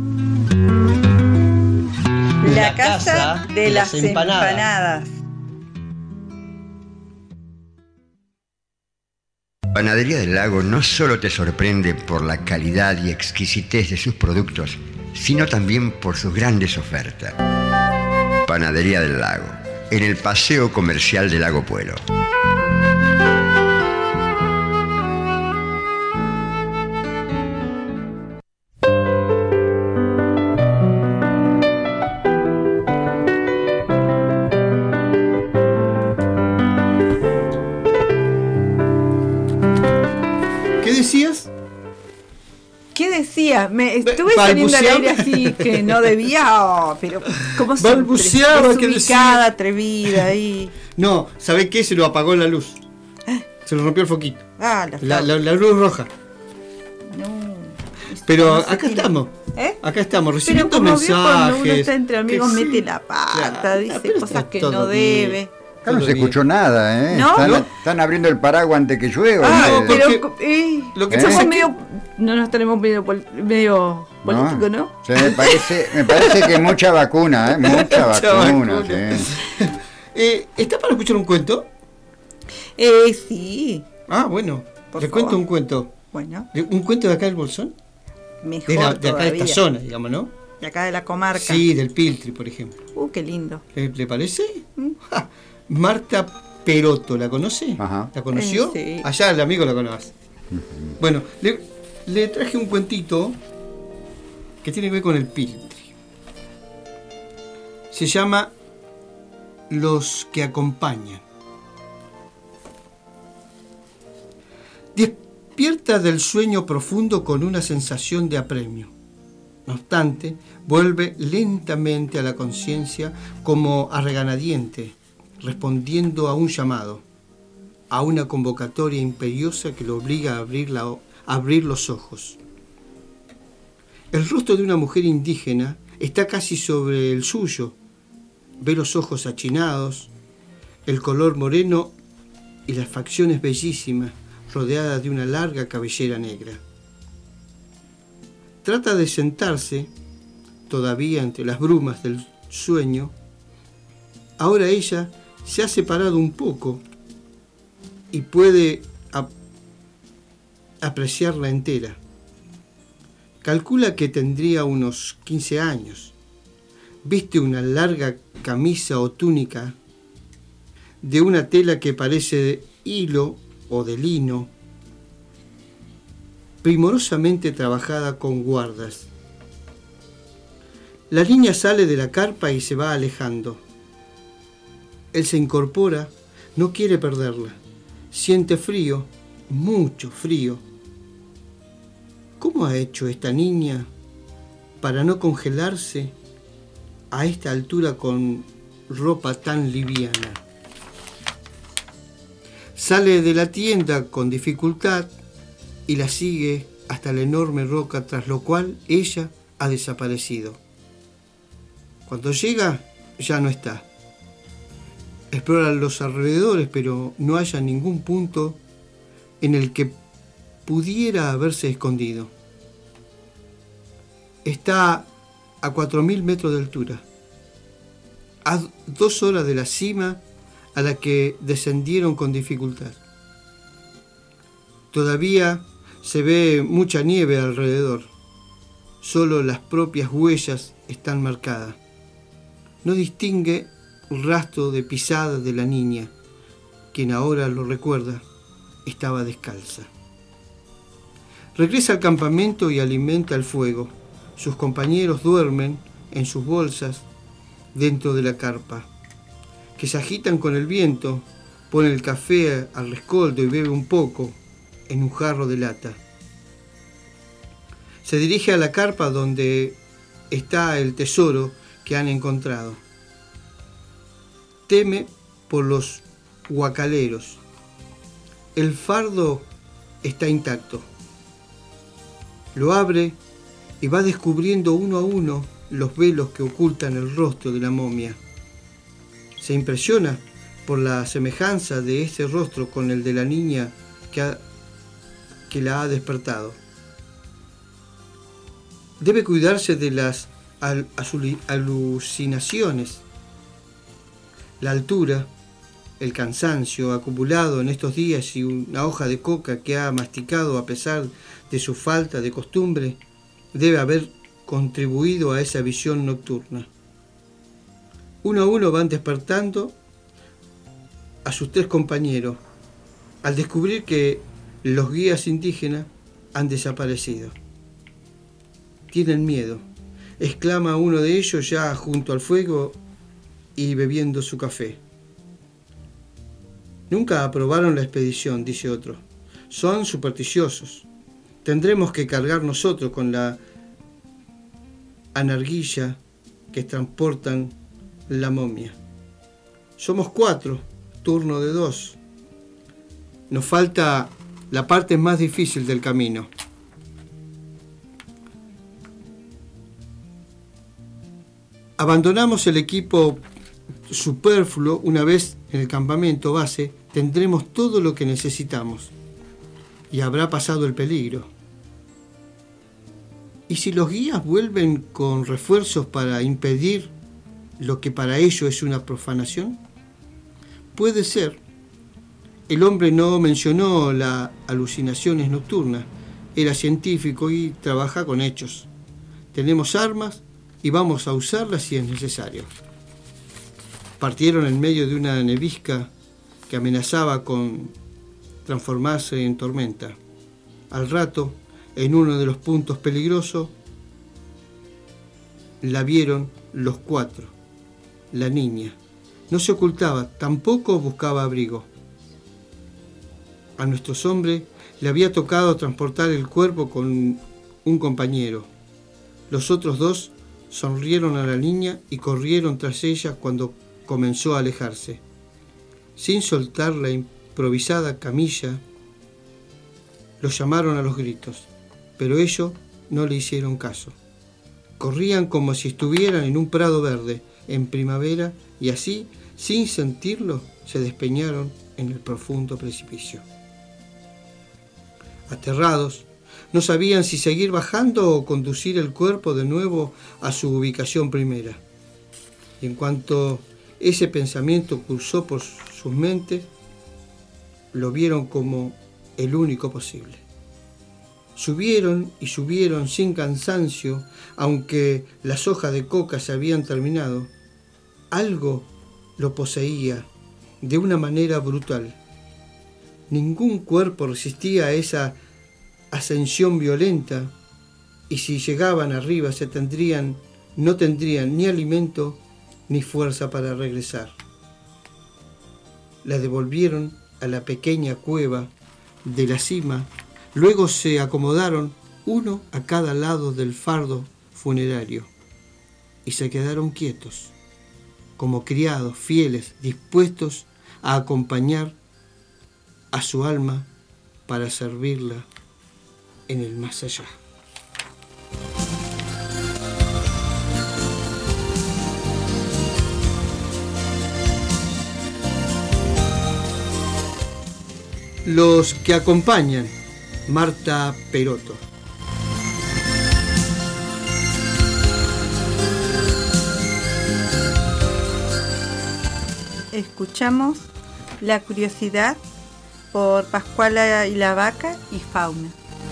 La Casa de las Empanadas. Panadería del Lago no solo te sorprende por la calidad y exquisitez de sus productos, sino también por sus grandes ofertas. Panadería del Lago, en el Paseo Comercial del Lago Puelo. ¿Qué decía? Me estuve saliendo al aire así que no debía, pero como balbuceaba, que desubicada, atrevida ahí. No, ¿sabés qué? Se lo apagó la luz. Se lo rompió el foquito. La luz roja. No. Pero acá estamos. Acá estamos recibiendo mensajes. Cuando uno está entre amigos mete la pata, dice cosas que no debe. Acá no se escuchó nada, ¿eh? ¿No? Están abriendo el paraguas antes que llueva. Pero lo que somos medio, no nos tenemos medio político, ¿no? Sí, me parece que mucha vacuna, mucha vacuna. Sí. ¿Está para escuchar un cuento? Sí. Bueno, le cuento un cuento. Bueno. ¿Un cuento de acá del Bolsón? Mejor de acá de esta zona, digamos, ¿no? De acá de la comarca. Sí, del Piltri, por ejemplo. Qué lindo. ¿Le parece? Marta Perotto, ¿la conoce? Ajá. ¿La conoció? Sí. Allá el amigo la conoce. Bueno, le traje un cuentito que tiene que ver con el Piltri. Se llama Los que acompañan. Despierta del sueño profundo con una sensación de apremio. No obstante, vuelve lentamente a la conciencia como a regañadientes, respondiendo a un llamado, a una convocatoria imperiosa que lo obliga a abrir los ojos. El rostro de una mujer indígena está casi sobre el suyo. Ve los ojos achinados, el color moreno y las facciones bellísimas, rodeadas de una larga cabellera negra. Trata de sentarse, todavía entre las brumas del sueño. Ahora ella se ha separado un poco y puede apreciarla entera. Calcula que tendría unos 15 años. Viste una larga camisa o túnica de una tela que parece de hilo o de lino, primorosamente trabajada con guardas. La niña sale de la carpa y se va alejando. Él se incorpora, no quiere perderla. Siente frío, mucho frío. ¿Cómo ha hecho esta niña para no congelarse a esta altura con ropa tan liviana? Sale de la tienda con dificultad y la sigue hasta la enorme roca, tras lo cual ella ha desaparecido. Cuando llega, ya no está. Explora los alrededores, pero no halla ningún punto en el que pudiera haberse escondido. Está a 4.000 metros de altura, a 2 horas de la cima a la que descendieron con dificultad. Todavía se ve mucha nieve alrededor. Solo las propias huellas están marcadas. No distingue un rastro de pisada de la niña, quien ahora lo recuerda, estaba descalza. Regresa al campamento y alimenta el fuego. Sus compañeros duermen en sus bolsas dentro de la carpa, que se agitan con el viento. Pone el café al rescoldo y bebe un poco en un jarro de lata. Se dirige a la carpa donde está el tesoro que han encontrado. Teme por los huacaleros. El fardo está intacto. Lo abre y va descubriendo uno a uno los velos que ocultan el rostro de la momia. Se impresiona por la semejanza de ese rostro con el de la niña que la ha despertado. Debe cuidarse de las alucinaciones. La altura, el cansancio acumulado en estos días y una hoja de coca que ha masticado a pesar de su falta de costumbre debe haber contribuido a esa visión nocturna. Uno a uno van despertando a sus 3 compañeros al descubrir que los guías indígenas han desaparecido. Tienen miedo, exclama uno de ellos ya junto al fuego y bebiendo su café. Nunca aprobaron la expedición, dice otro. Son supersticiosos. Tendremos que cargar nosotros con la anarguilla que transportan la momia. Somos 4, turno de 2. Nos falta la parte más difícil del camino. Abandonamos el equipo superfluo. Una vez en el campamento base tendremos todo lo que necesitamos y habrá pasado el peligro. ¿Y si los guías vuelven con refuerzos para impedir lo que para ellos es una profanación? Puede ser. El hombre no mencionó las alucinaciones nocturnas. Era científico y trabaja con hechos. Tenemos armas y vamos a usarlas si es necesario. Partieron en medio de una nevisca que amenazaba con transformarse en tormenta. Al rato, en uno de los puntos peligrosos, la vieron los 4. La niña no se ocultaba, tampoco buscaba abrigo. A nuestros hombres le había tocado transportar el cuerpo con un compañero. Los otros 2 sonrieron a la niña y corrieron tras ella cuando comenzó a alejarse. Sin soltar la improvisada camilla, los llamaron a los gritos, pero ellos no le hicieron caso. Corrían como si estuvieran en un prado verde, en primavera, y así, sin sentirlo, se despeñaron en el profundo precipicio. Aterrados, no sabían si seguir bajando o conducir el cuerpo de nuevo a su ubicación primera. Y en cuanto ese pensamiento cursó por sus mentes, lo vieron como el único posible. Subieron y subieron sin cansancio, aunque las hojas de coca se habían terminado. Algo lo poseía de una manera brutal. Ningún cuerpo resistía a esa ascensión violenta, y si llegaban arriba no tendrían ni alimento ni fuerza para regresar. La devolvieron a la pequeña cueva de la cima, luego se acomodaron uno a cada lado del fardo funerario y se quedaron quietos, como criados fieles dispuestos a acompañar a su alma para servirla en el más allá. Los que acompañan, Marta Peroto. Escuchamos La curiosidad por Pascuala y la vaca y Fauna.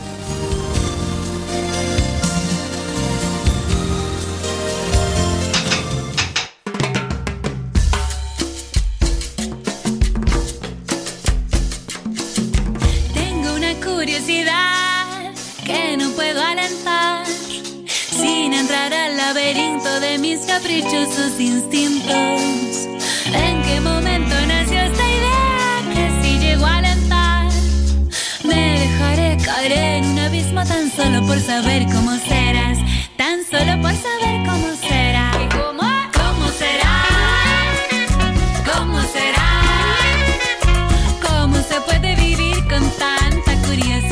Tengo una curiosidad que no puedo alentar sin entrar al laberinto de mis caprichosos instintos. ¿En qué momento nació esta idea que si llego a alentar me dejaré caer en un abismo tan solo por saber cómo serás? Tan solo por saber cómo será. ¿Cómo será? ¿Cómo será? ¿Cómo se puede vivir con tanta curiosidad?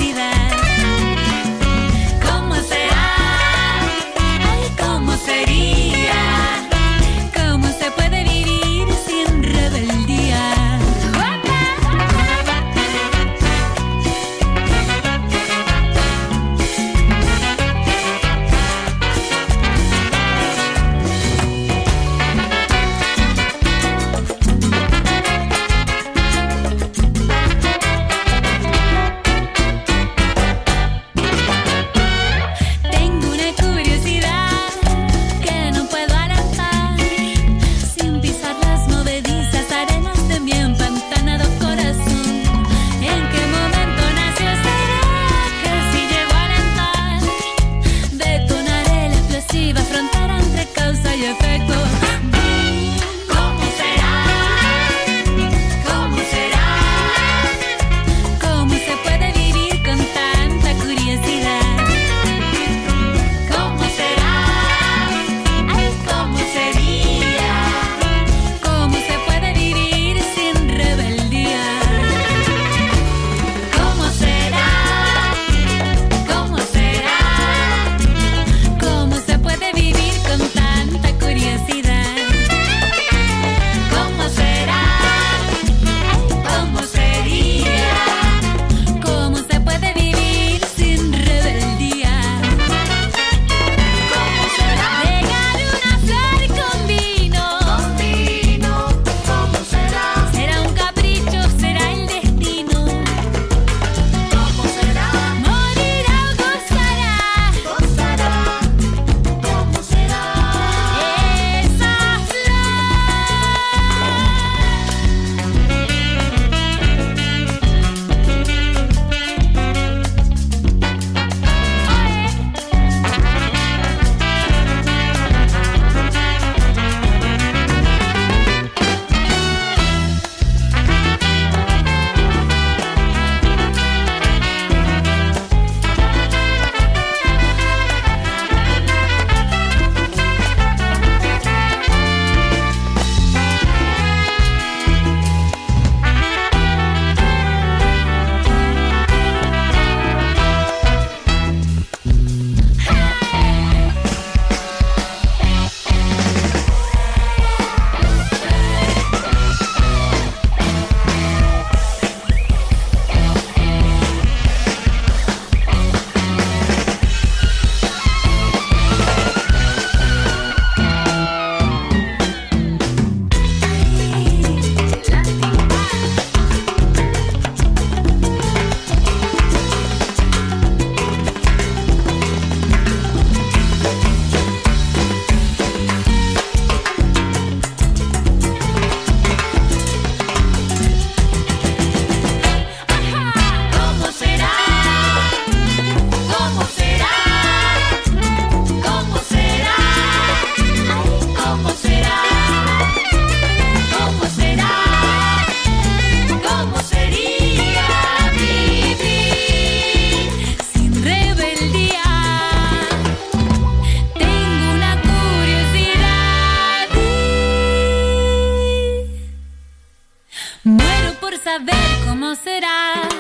Muero por saber cómo será.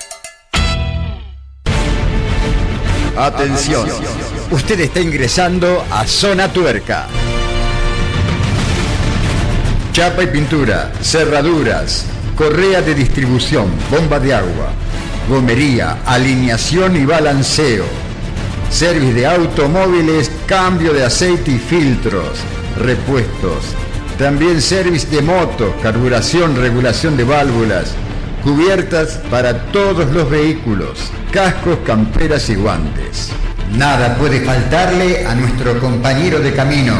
Atención, usted está ingresando a Zona Tuerca. Chapa y pintura, cerraduras, correa de distribución, bomba de agua, gomería, alineación y balanceo, servicio de automóviles, cambio de aceite y filtros, repuestos, también servicio de motos, carburación, regulación de válvulas, cubiertas para todos los vehículos, cascos, camperas y guantes. Nada puede faltarle a nuestro compañero de camino.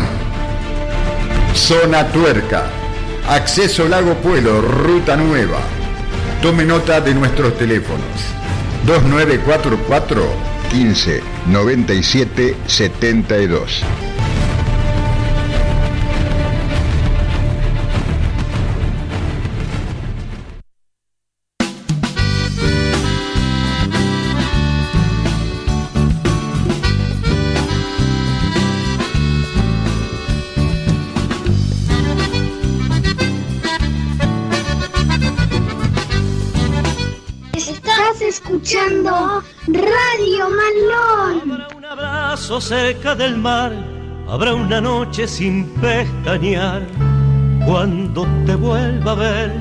Zona Tuerca, acceso Lago Puelo, ruta nueva. Tome nota de nuestros teléfonos: 2944 15 97 72. Escuchando Radio Malón. Habrá un abrazo cerca del mar, habrá una noche sin pestañear, cuando te vuelva a ver.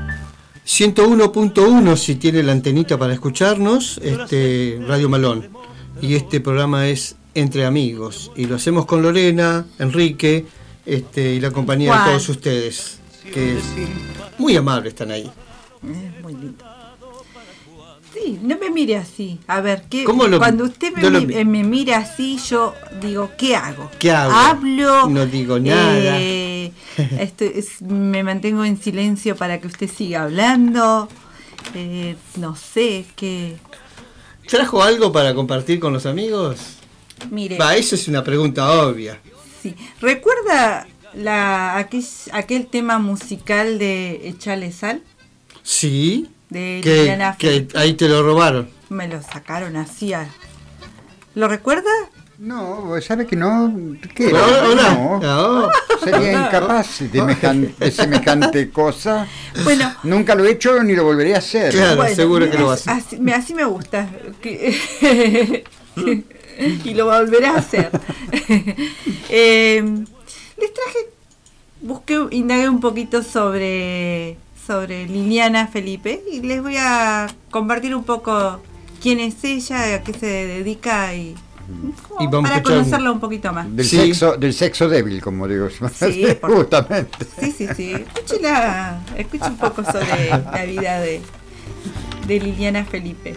101.1 si tiene la antenita para escucharnos, Radio Malón. Y este programa es Entre Amigos. Y lo hacemos con Lorena, Enrique, y la compañía de todos ustedes, que es muy amable, están ahí. Muy lindo. Sí, no me mire así. A ver, cuando usted me mira así, yo digo, ¿qué hago? ¿Qué hago? Hablo. No digo nada. Me mantengo en silencio para que usted siga hablando. No sé qué. ¿Trajo algo para compartir con los amigos? Mire. Eso es una pregunta obvia. Sí. ¿Recuerda aquel tema musical de Echale Sal? Sí. De Liliana que ahí te lo robaron. Me lo sacaron así. ¿Lo recuerda? No, ¿sabe que no? ¿Qué? No. Sería incapaz de semejante cosa. Bueno, nunca lo he hecho ni lo volveré a hacer. Claro, bueno, seguro que lo vas a hacer. Así me gusta. Y lo volveré a hacer. Les traje, indagué un poquito sobre Liliana Felipe y les voy a compartir un poco quién es ella, a qué se dedica y para conocerla un poquito más. Del sexo débil, como digo. Sí, justamente. Sí. Escuche un poco sobre la vida de Liliana Felipe.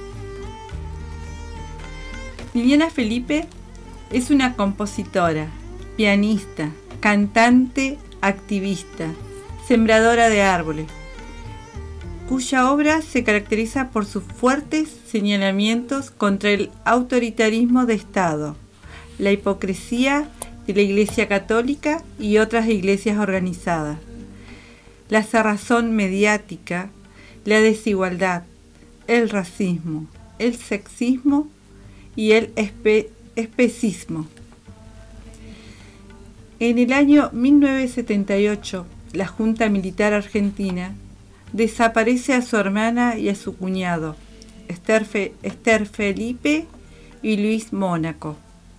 Liliana Felipe es una compositora, pianista, cantante, activista, sembradora de árboles, cuya obra se caracteriza por sus fuertes señalamientos contra el autoritarismo de Estado, la hipocresía de la Iglesia Católica y otras iglesias organizadas, la cerrazón mediática, la desigualdad, el racismo, el sexismo y el especismo. En el año 1978, la Junta Militar Argentina desaparece a su hermana y a su cuñado, Esther Felipe y Luis Mónaco.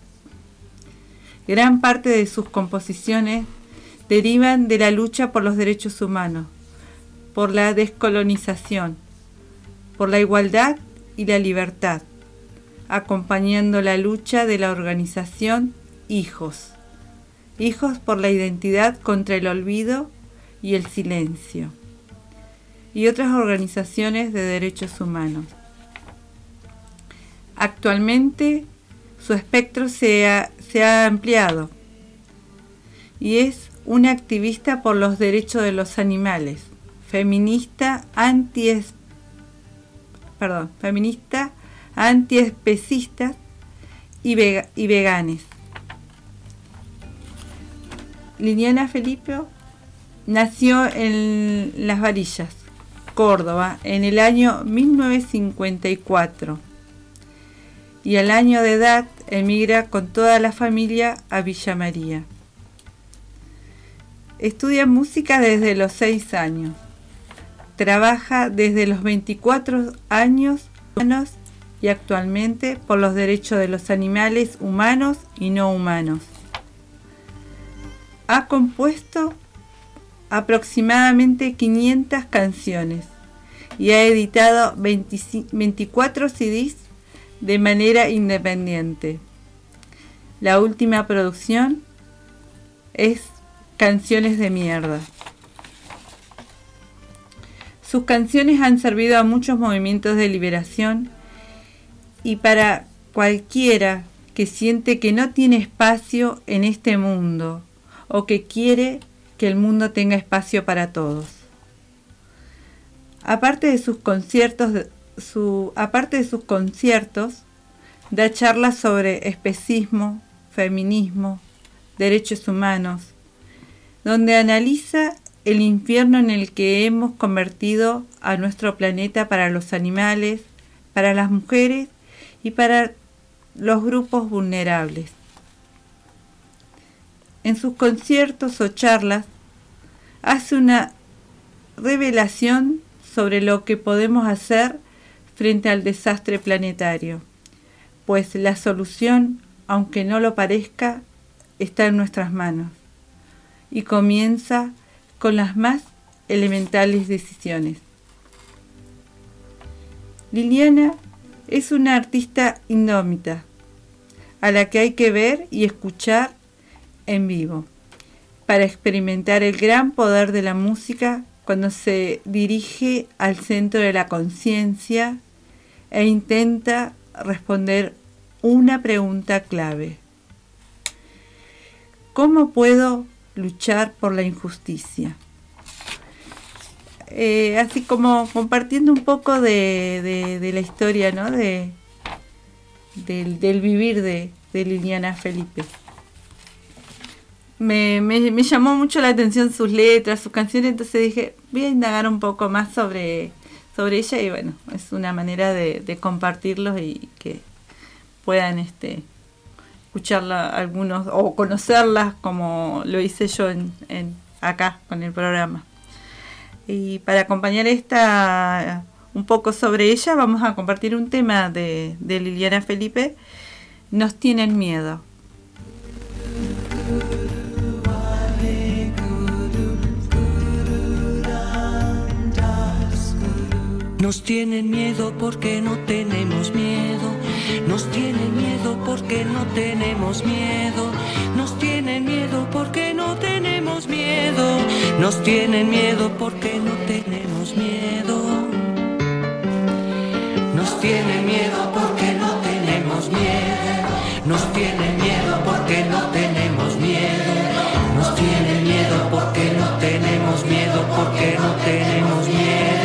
Gran parte de sus composiciones derivan de la lucha por los derechos humanos, por la descolonización, por la igualdad y la libertad, acompañando la lucha de la organización Hijos por la identidad contra el olvido y el silencio, y otras organizaciones de derechos humanos. Actualmente su espectro se ha ampliado y es una activista por los derechos de los animales, feminista antiespecista y veganes. Liliana Felipe nació en Las Varillas, Córdoba, en el año 1954 y al año de edad emigra con toda la familia a Villa María. Estudia música desde los 6 años. trabaja desde los 24 años y actualmente por los derechos de los animales humanos y no humanos. Ha compuesto aproximadamente 500 canciones y ha editado 24 CDs de manera independiente. La última producción es Canciones de Mierda. Sus canciones han servido a muchos movimientos de liberación y para cualquiera que siente que no tiene espacio en este mundo o que quiere que el mundo tenga espacio para todos. Aparte de sus conciertos, da charlas sobre especismo, feminismo, derechos humanos, donde analiza el infierno en el que hemos convertido a nuestro planeta para los animales, para las mujeres y para los grupos vulnerables. En sus conciertos o charlas hace una revelación sobre lo que podemos hacer frente al desastre planetario, pues la solución, aunque no lo parezca, está en nuestras manos y comienza con las más elementales decisiones. Liliana es una artista indómita, a la que hay que ver y escuchar en vivo, para experimentar el gran poder de la música cuando se dirige al centro de la conciencia e intenta responder una pregunta clave. ¿Cómo puedo luchar por la injusticia? Así como compartiendo un poco de la historia, ¿no? del vivir de Liliana Felipe. Me llamó mucho la atención sus letras, sus canciones, entonces dije, voy a indagar un poco más sobre ella y bueno, es una manera de compartirlos y que puedan escucharla algunos o conocerlas como lo hice yo en acá con el programa. Y para acompañar un poco sobre ella vamos a compartir un tema de Liliana Felipe, Nos tienen miedo. Nos tienen miedo porque no tenemos miedo. Nos tienen miedo porque no tenemos miedo. Nos tienen miedo porque no tenemos miedo. Nos tienen miedo porque no tenemos miedo. Nos tienen miedo porque no tenemos miedo. Nos tienen miedo porque no tenemos miedo. Nos tienen miedo porque no tenemos miedo. Porque no tenemos miedo.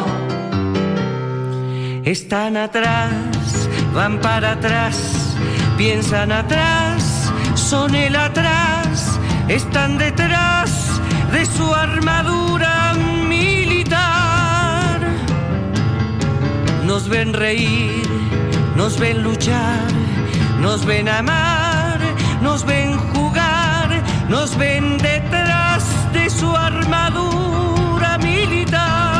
Están atrás, van para atrás, piensan atrás, son el atrás, están detrás de su armadura militar. Nos ven reír, nos ven luchar, nos ven amar, nos ven jugar, nos ven detrás de su armadura militar.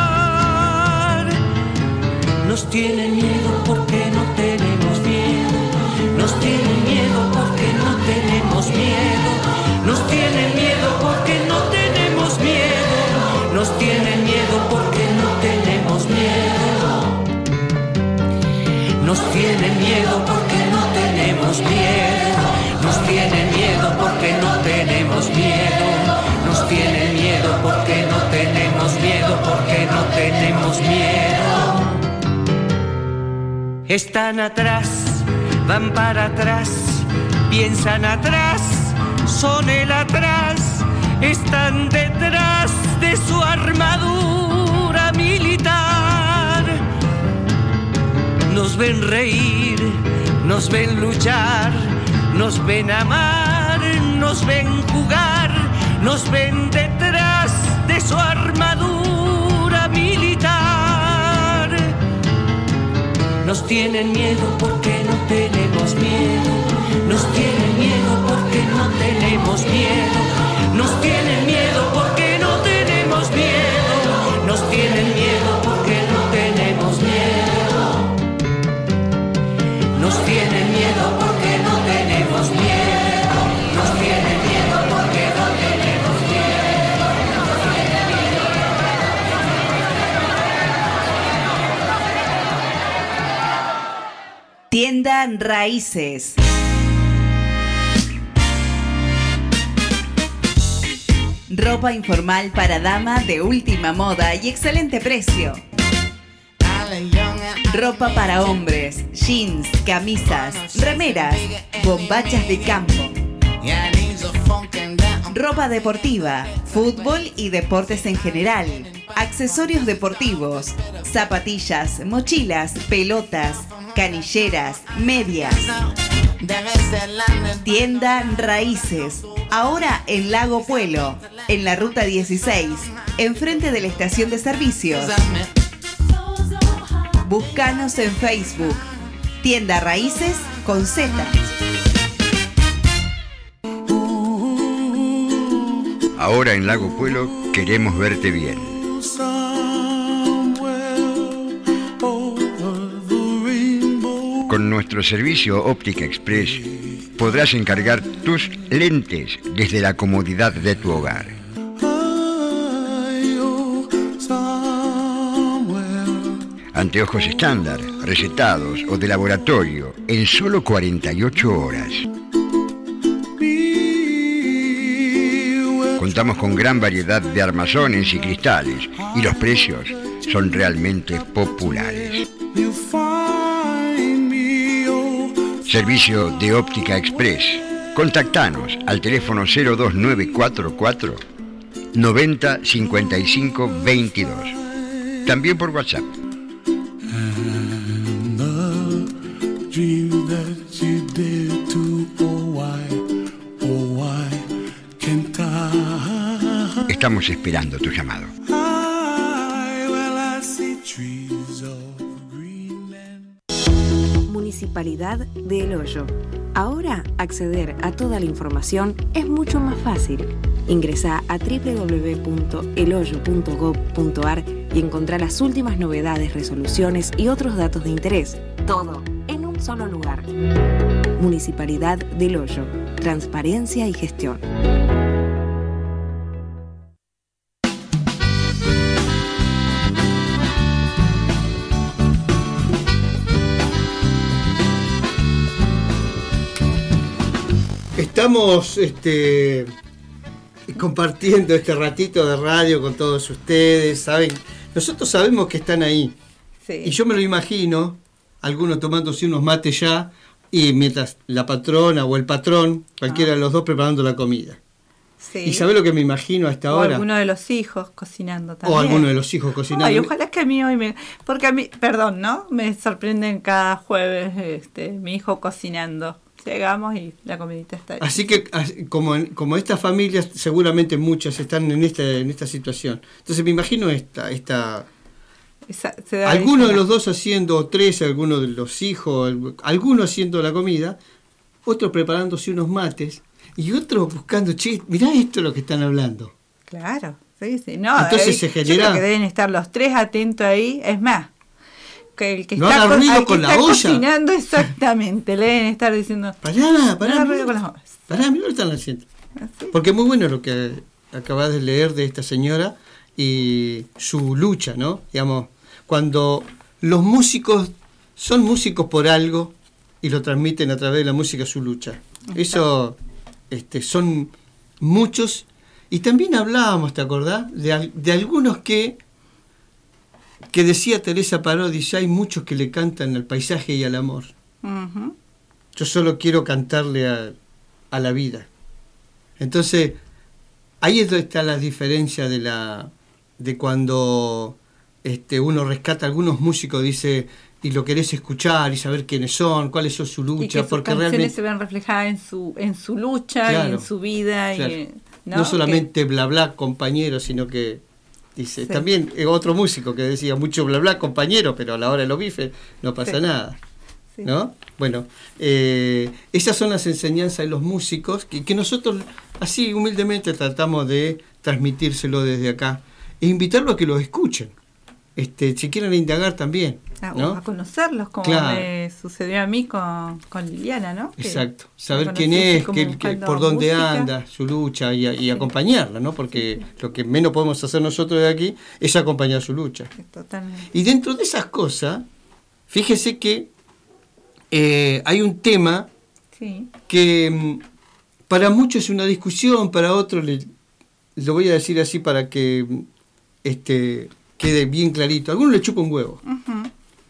Nos tienen miedo porque no tenemos miedo. Nos tienen miedo porque no tenemos miedo. Nos tienen miedo porque no tenemos miedo. Nos tienen miedo porque no tenemos miedo. Nos tienen miedo porque no tenemos miedo. Nos tienen miedo porque no tenemos miedo. Nos tienen miedo porque no tenemos miedo. Porque no tenemos miedo. Están atrás, van para atrás, piensan atrás, son el atrás, están detrás de su armadura militar. Nos ven reír, nos ven luchar, nos ven amar, nos ven jugar, nos ven detrás de su armadura militar. Nos tienen miedo porque no tenemos miedo. Nos tienen miedo porque no tenemos miedo. Nos tienen miedo porque no tenemos miedo. Nos tienen miedo Tienda Raíces. Ropa informal para dama de última moda y excelente precio. Ropa para hombres, jeans, camisas, remeras, bombachas de campo. Ropa deportiva, fútbol y deportes en general. Accesorios deportivos, zapatillas, mochilas, pelotas, canilleras, medias. Tienda Raíces. Ahora en Lago Puelo, en la ruta 16, enfrente de la estación de servicios. Búscanos en Facebook. Tienda Raíces con Z. Ahora en Lago Puelo queremos verte bien. Con nuestro servicio Óptica Express podrás encargar tus lentes desde la comodidad de tu hogar. Anteojos estándar, recetados o de laboratorio en solo 48 horas. Contamos con gran variedad de armazones y cristales y los precios son realmente populares. Servicio de Óptica Express. Contactanos al teléfono 02944 90 55 22. También por WhatsApp. Estamos esperando tu llamado. Municipalidad de El Hoyo. Ahora acceder a toda la información es mucho más fácil. Ingresá a www.elhoyo.gov.ar y encontrá las últimas novedades, resoluciones y otros datos de interés. Todo en un solo lugar. Municipalidad de El Hoyo. Transparencia y gestión. Estamos compartiendo este ratito de radio con todos ustedes, ¿saben? Nosotros sabemos que están ahí. Sí. Y yo me lo imagino, algunos tomándose unos mates ya, y mientras la patrona o el patrón, cualquiera de los dos, preparando la comida. Sí. ¿Y sabe lo que me imagino a esta hora? O alguno de los hijos cocinando también. O alguno de los hijos cocinando. Ay, ojalá que a mí hoy porque a mí, perdón, ¿no? Me sorprenden cada jueves mi hijo cocinando. Llegamos y la comidita está ahí. Así que, como estas familias, seguramente muchas están en esta situación. Entonces me imagino alguno de los dos haciendo, o tres, alguno de los hijos, alguno haciendo la comida, otro preparándose unos mates, y otro buscando, che, mirá esto lo que están hablando. Claro, sí. No, entonces se genera... Yo creo que deben estar los tres atentos ahí. Es más, que el que no está, está cocinando exactamente, le deben estar diciendo... Pará, mira lo están haciendo. ¿Sí? Porque es muy bueno lo que acabas de leer de esta señora y su lucha, ¿no? Digamos, cuando los músicos son músicos por algo y lo transmiten a través de la música su lucha. Eso son muchos. Y también hablábamos, ¿te acordás? De algunos que decía Teresa Parodi, ya hay muchos que le cantan al paisaje y al amor. Uh-huh. Yo solo quiero cantarle a la vida. Entonces, ahí es donde está la diferencia de cuando uno rescata a algunos músicos, dice, y lo querés escuchar y saber quiénes son, cuáles son su lucha, y que sus porque canciones realmente se ven reflejadas en su lucha, claro, y en su vida. Claro. Y, no solamente bla bla compañero, sino que dice, sí. También otro músico que decía mucho bla bla compañero, pero a la hora de los bifes no pasa nada. Sí. ¿No? Bueno, esas son las enseñanzas de los músicos que nosotros así humildemente tratamos de transmitírselo desde acá e invitarlos a que los escuchen, si quieren indagar también, ¿no? A conocerlos, como claro, me sucedió a mí con Liliana, ¿no? Exacto, saber quién es, por dónde anda, su lucha y sí, acompañarla, ¿no? Porque sí, lo que menos podemos hacer nosotros de aquí es acompañar su lucha. Totalmente. Y dentro de esas cosas, fíjese que hay un tema que para muchos es una discusión, para otros lo voy a decir así para que quede bien clarito. A algunos le chupa un huevo. Uh-huh.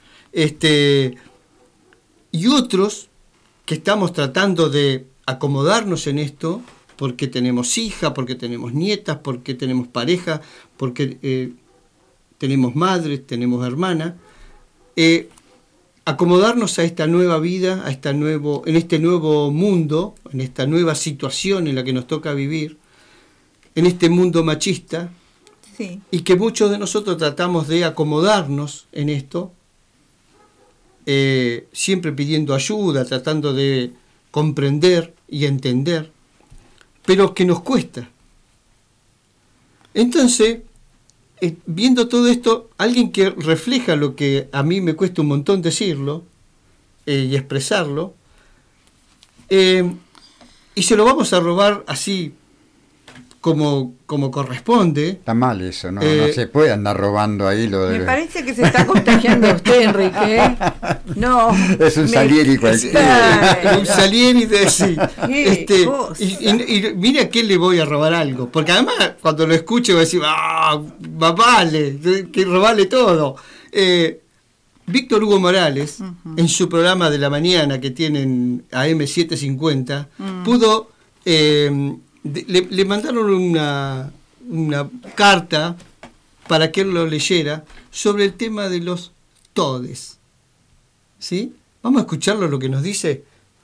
Y otros que estamos tratando de acomodarnos en esto, porque tenemos hija, porque tenemos nietas, porque tenemos pareja, porque tenemos madres, tenemos hermanas, acomodarnos a esta nueva vida, en este nuevo mundo, en esta nueva situación en la que nos toca vivir, en este mundo machista, sí. Y que muchos de nosotros tratamos de acomodarnos en esto, siempre pidiendo ayuda, tratando de comprender y entender, pero que nos cuesta. Entonces, viendo todo esto, alguien que refleja lo que a mí me cuesta un montón decirlo y expresarlo, y se lo vamos a robar así como corresponde. Está mal eso, no se puede andar robando ahí lo de... Me parece que se está contagiando usted, Enrique. No. Es un Salieri cualquiera. Un Salieri de sí. Y mire a quién le voy a robar algo. Porque además, cuando lo escuche, voy a decir, vale, que robarle todo. Víctor Hugo Morales, en su programa de la mañana que tienen AM750, pudo... Le mandaron una carta para que él lo leyera sobre el tema de los todes. ¿Sí? Vamos a escucharlo lo que nos dice.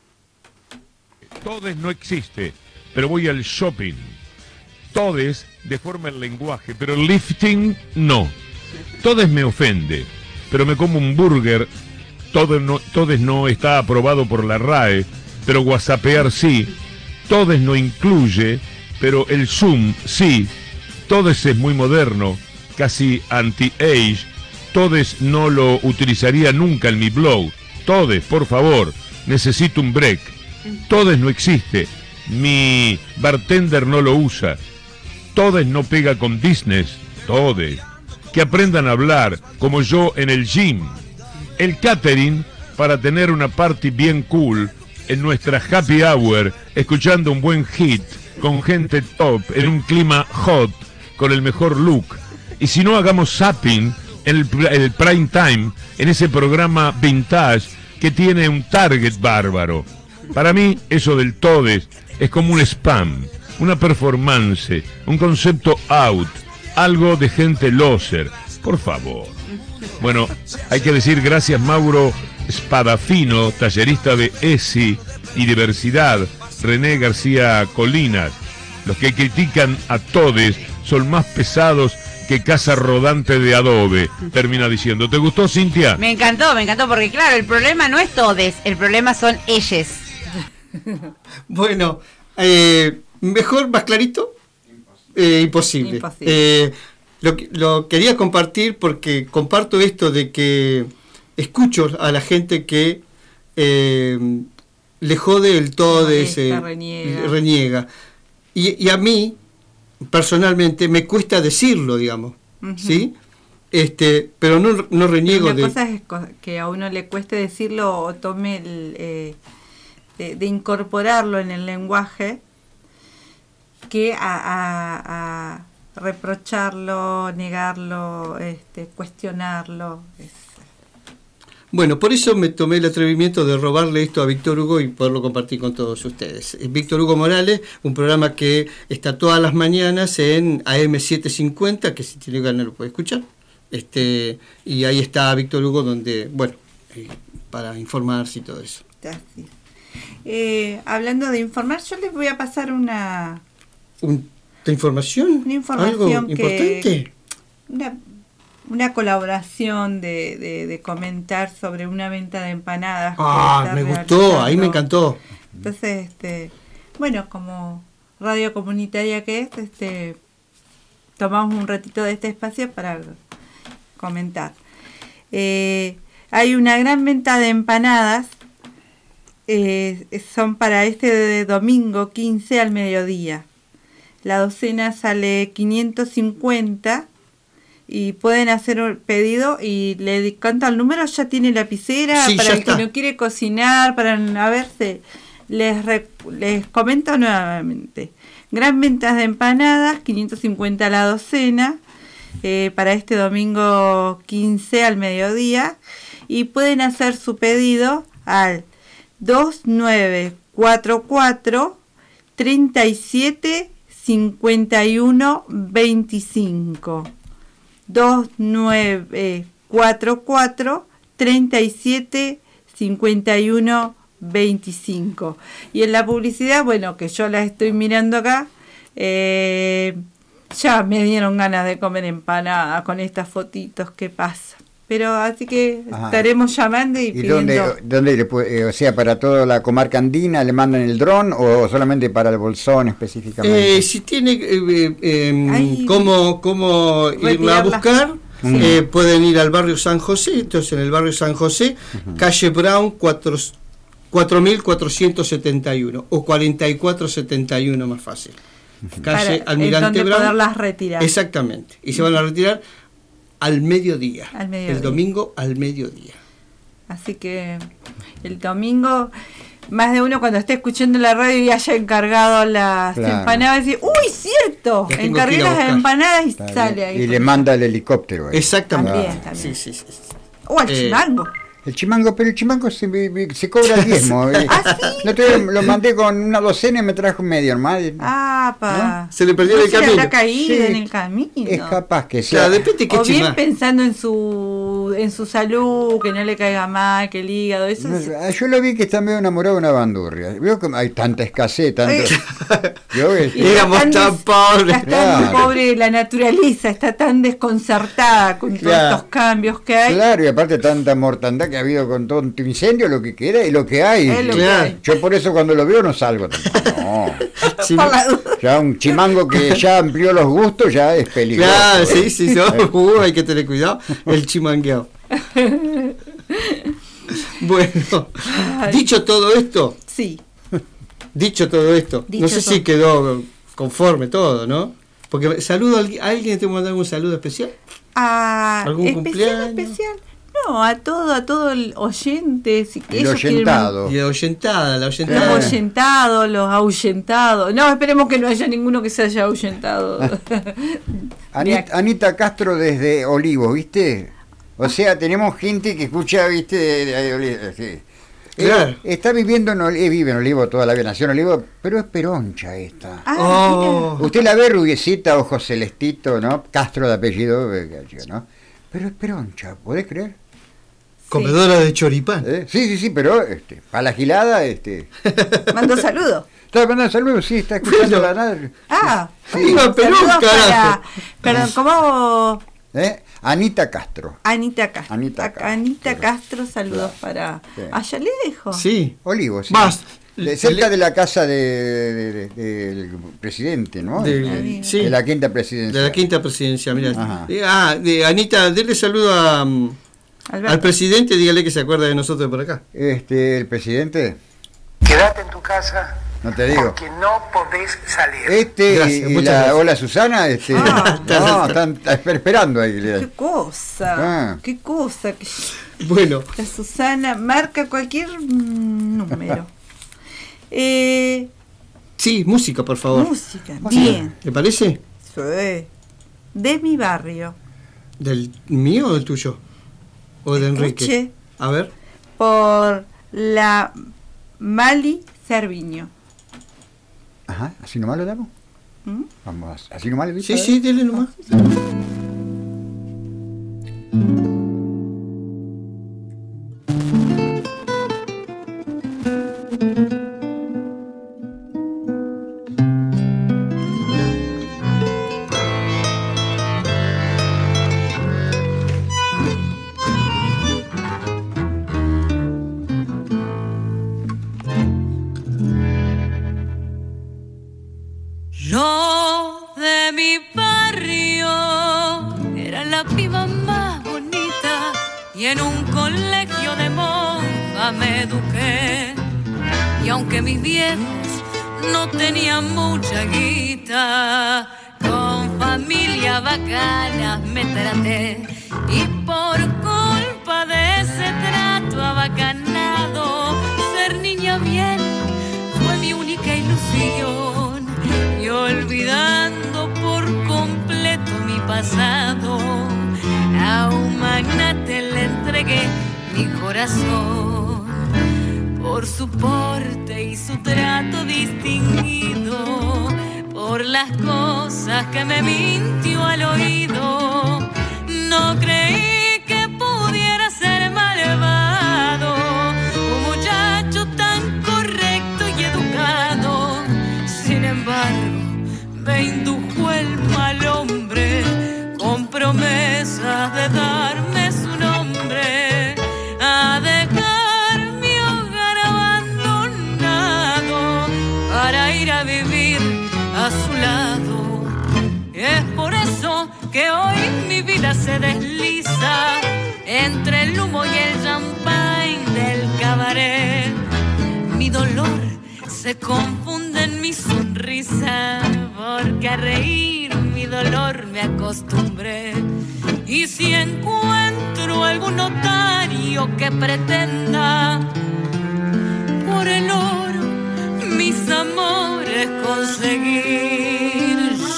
Todes no existe, pero voy al shopping. Todes deforma el lenguaje, pero el lifting no. Todes me ofende, pero me como un burger. Todes no está aprobado por la RAE, pero whatsappear sí. Todes no incluye, pero el Zoom sí. Todes es muy moderno, casi anti-age. Todes no lo utilizaría nunca en mi blog. Todes, por favor, necesito un break. Todes no existe, mi bartender no lo usa. Todes no pega con business. Todes. Que aprendan a hablar, como yo en el gym. El catering, para tener una party bien cool, en nuestra happy hour, escuchando un buen hit, con gente top, en un clima hot, con el mejor look. Y si no, hagamos zapping en el prime time, en ese programa vintage que tiene un target bárbaro. Para mí, eso del todes es como un spam, una performance, un concepto out, algo de gente loser. Por favor. Bueno, hay que decir gracias, Mauro Spadafino, tallerista de ESI y Diversidad, René García Colinas. Los que critican a todes son más pesados que casa rodante de adobe, termina diciendo. ¿Te gustó, Cintia? Me encantó, porque claro, el problema no es todes, el problema son ellas. Bueno, mejor, más clarito, imposible. Lo quería compartir porque comparto esto de que escucho a la gente que le jode el todes, reniega. Y a mí, personalmente, me cuesta decirlo, digamos, uh-huh. ¿Sí? Pero no reniego. Una cosa es que a uno le cueste decirlo o tome de incorporarlo en el lenguaje, que a reprocharlo, negarlo, cuestionarlo. Bueno, por eso me tomé el atrevimiento de robarle esto a Víctor Hugo y poderlo compartir con todos ustedes. Víctor Hugo Morales, un programa que está todas las mañanas en AM750, que si tiene ganas lo puede escuchar. Y ahí está Víctor Hugo, donde, para informarse y todo eso. Hablando de informar, yo les voy a pasar ¿De información? Una información ¿Algo importante? Una colaboración de comentar sobre una venta de empanadas. Me gustó, ahí me encantó. Entonces, como radio comunitaria que es, tomamos un ratito de este espacio para comentar. Hay una gran venta de empanadas, son para de domingo 15 al mediodía. La docena sale 550 y pueden hacer un pedido y le canta el número, ya tiene lapicera, Sí, para ya el que está. no quiere cocinar, para a ver, les comento nuevamente. Gran ventas de empanadas, 550 la docena, para este domingo 15 al mediodía, y pueden hacer su pedido al 2944 37 51 25. 2944 37 51 25. Y en la publicidad, bueno, que yo la estoy mirando acá, ya me dieron ganas de comer empanada con estas fotitos que pasa. Pero así que estaremos llamando y pidiendo. ¿Dónde le puede, o sea, para toda la comarca andina le mandan el dron o solamente para el Bolsón específicamente? Si tiene cómo irla a buscar, pueden ir al barrio San José. Entonces, en el barrio San José, calle Brown 4471 o 4471 más fácil. Calle Para, Almirante donde Brown. poderlas retirar. Exactamente. Y se van a retirar al mediodía. El domingo al mediodía. Así que el domingo, más de uno cuando esté escuchando la radio y haya encargado las empanadas, va a decir, ¡uy, cierto! Encargué las empanadas y sale ahí. Y le manda el helicóptero. Exactamente. También. Sí. O al chimango. El chimango, pero el chimango se cobra el diezmo. ¿Sí? Lo mandé con una docena y me trajo medio, hermano. ¿No? Se le perdió el camino. Se le habrá caído en el camino. Es capaz que sea. Depende o bien pensando en su salud, que no le caiga mal, que el hígado, eso. Yo lo vi que está medio enamorado de una bandurria. Veo que hay tanta escasez, tanto. Éramos tan pobres. Está tan pobre la naturaleza, está tan desconcertada con todos estos cambios que hay. Claro, y aparte tanta mortandad que ha habido con todo un incendio, lo que queda y lo que hay. Yo por eso cuando lo veo no salgo tampoco. No. Ya un chimango que ya amplió los gustos ya es peligroso. Claro, sí, hay que tener cuidado. El chimangueado. Bueno, dicho todo esto. Sí. Dicho todo esto. No sé si quedó conforme todo, ¿no? Porque saludo a alguien, ¿te mandar un saludo especial? ¿Algún cumpleaños? Especial. No, a todo el oyente. Si el oyentado. Y la oyentada. Los ahuyentados, los ahuyentados. No, esperemos que no haya ninguno que se haya ahuyentado. Anita Castro desde Olivos, ¿viste? O sea, tenemos gente que escucha, ¿viste? Sí. Claro. Está viviendo vive en Olivo toda la vida, nació en Olivo, pero es peroncha esta. Usted la ve rubiecita, ojos celestito, ¿no? Castro de apellido, ¿no? Pero es peroncha, ¿podés creer? Comedora de choripán. Sí, pero para la gilada, Mando saludos. Está mandando saludos, sí, está escuchando la radio. Viva Perú, carajo. Perdón, ¿cómo? Anita Castro. Anita Castro, saludos para allá lejos. Sí. Olivos, sí. Más. Cerca de la casa del presidente, ¿no? De la quinta presidencia. De la quinta presidencia, mira. Anita, dele saludo al presidente, dígale que se acuerda de nosotros por acá. El presidente. Quédate en tu casa. No te digo. Porque no podés salir. Gracias, hola Susana, están esperando ahí. Qué cosa. Bueno. La Susana marca cualquier número. Sí, música, por favor. Música, bien. ¿Te parece? Sí. De mi barrio. ¿Del mío o del tuyo? ¿O de Enrique? A ver. Por la Mali Cerviño. Ajá, ¿así nomás lo damos? Vamos, ¿así nomás le dice? Sí, dele nomás. Yo de mi barrio era la piba más bonita y en un colegio de monjas me eduqué. Y aunque mis viejos no tenían mucha guita, con familia bacana me traté y por culpa de ese trato abacanado, ser niña bien fue mi única ilusión. Y olvidando por completo mi pasado, a un magnate le entregué mi corazón. Por su porte y su trato distinguido, por las cosas que me mintió al oído, no creí que pudiera ser malvado, un muchacho tan correcto y educado. Sin embargo, me indujo el mal hombre con promesas de darme su nombre, a dejar mi hogar abandonado para ir a vivir a su lado. Es por eso que hoy mi vida se desliza entre el humo y el champagne del cabaret. Mi dolor se confunde en mi sonrisa, porque a reír mi dolor me acostumbré. Y si encuentro algún notario que pretenda por el oro mis amores conseguir,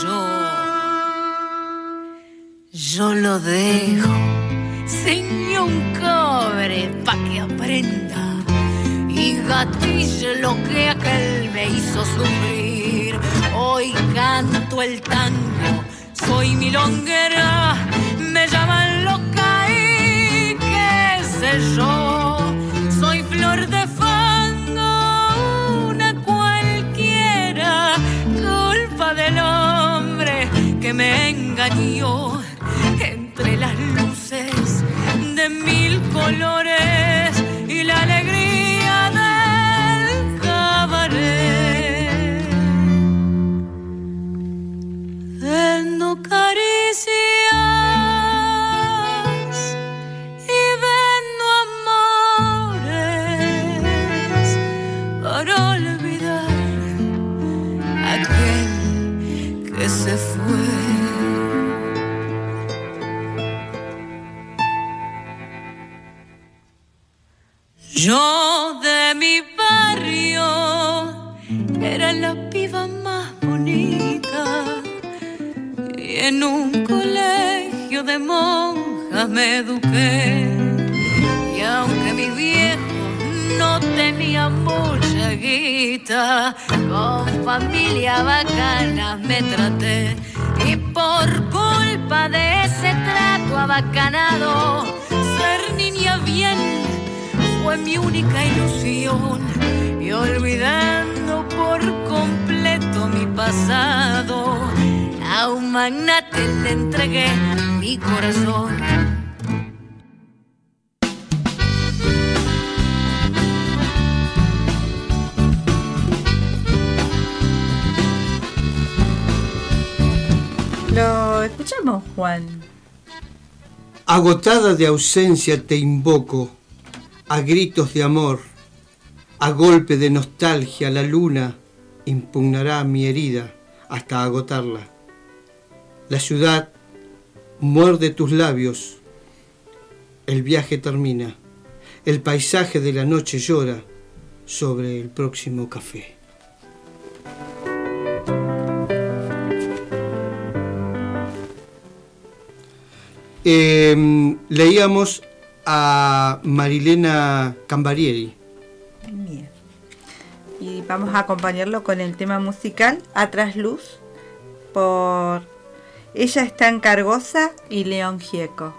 yo lo dejo sin ni un cobre pa' que aprenda y gatille lo que aquel me hizo sufrir. Hoy canto el tango, soy milonguera, me llaman loca y qué sé yo, soy flor de fango, una cualquiera, culpa del hombre que me engañó. Entre las luces de mil colores y la alegría del cabaret, vendo caricias y vendo amores para olvidar aquel que se fue. Yo de mi barrio era la piba más bonita y en un colegio de monjas me eduqué. Y aunque mi viejo no tenía mucha guita, con familia bacana me traté. Y por culpa de ese trato abacanado, ser niña bien fue mi única ilusión. Y olvidando por completo mi pasado, a un magnate le entregué mi corazón. Lo escuchamos, Juan. Agotada de ausencia te invoco, a gritos de amor, a golpe de nostalgia la luna impugnará mi herida hasta agotarla. La ciudad muerde tus labios, el viaje termina, el paisaje de la noche llora sobre el próximo café. Leíamos a Marilena Cambarieri. Bien. Y vamos a acompañarlo con el tema musical A Trasluz por Ella es tan cargosa y León Gieco.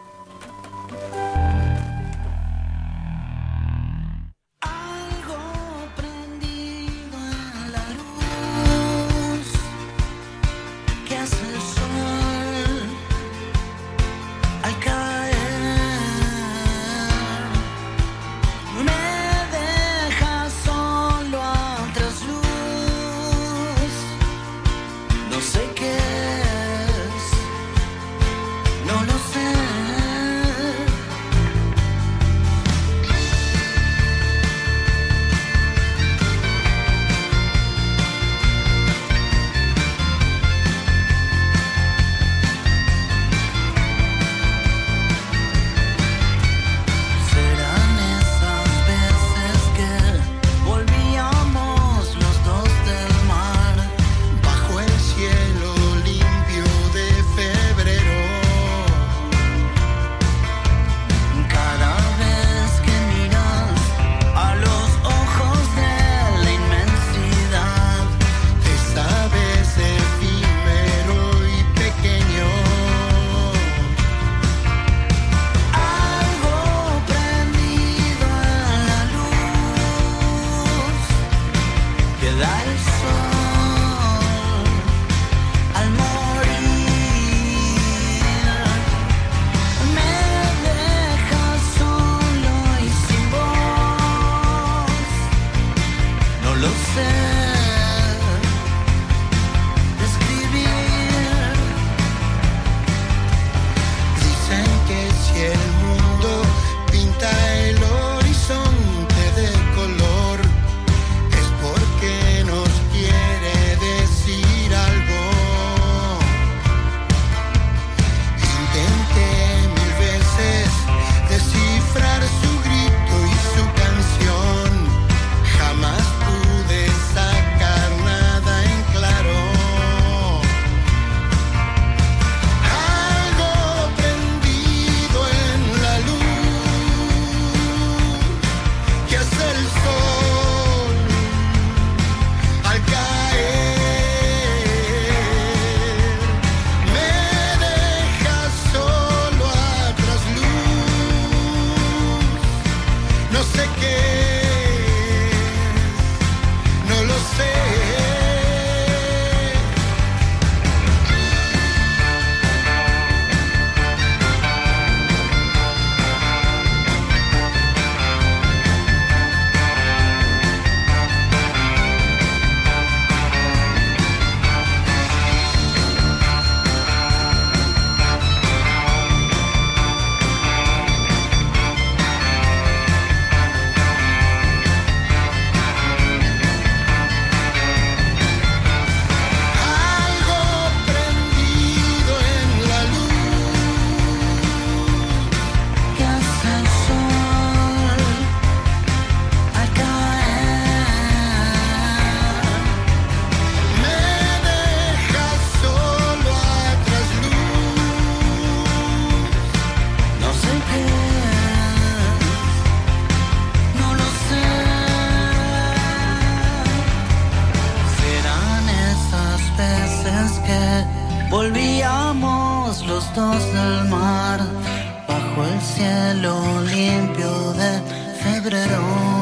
No lo sé. costos del mar, bajo el cielo limpio de febrero.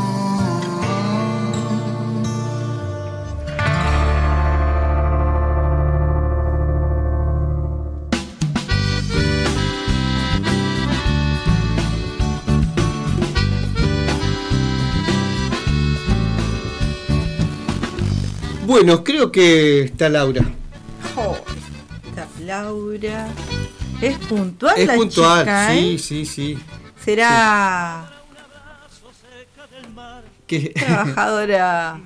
Bueno, creo que está Laura. Oh, está Laura. Es puntual Es la puntual, chica, sí, ¿eh? sí. Será ¿Qué? trabajadora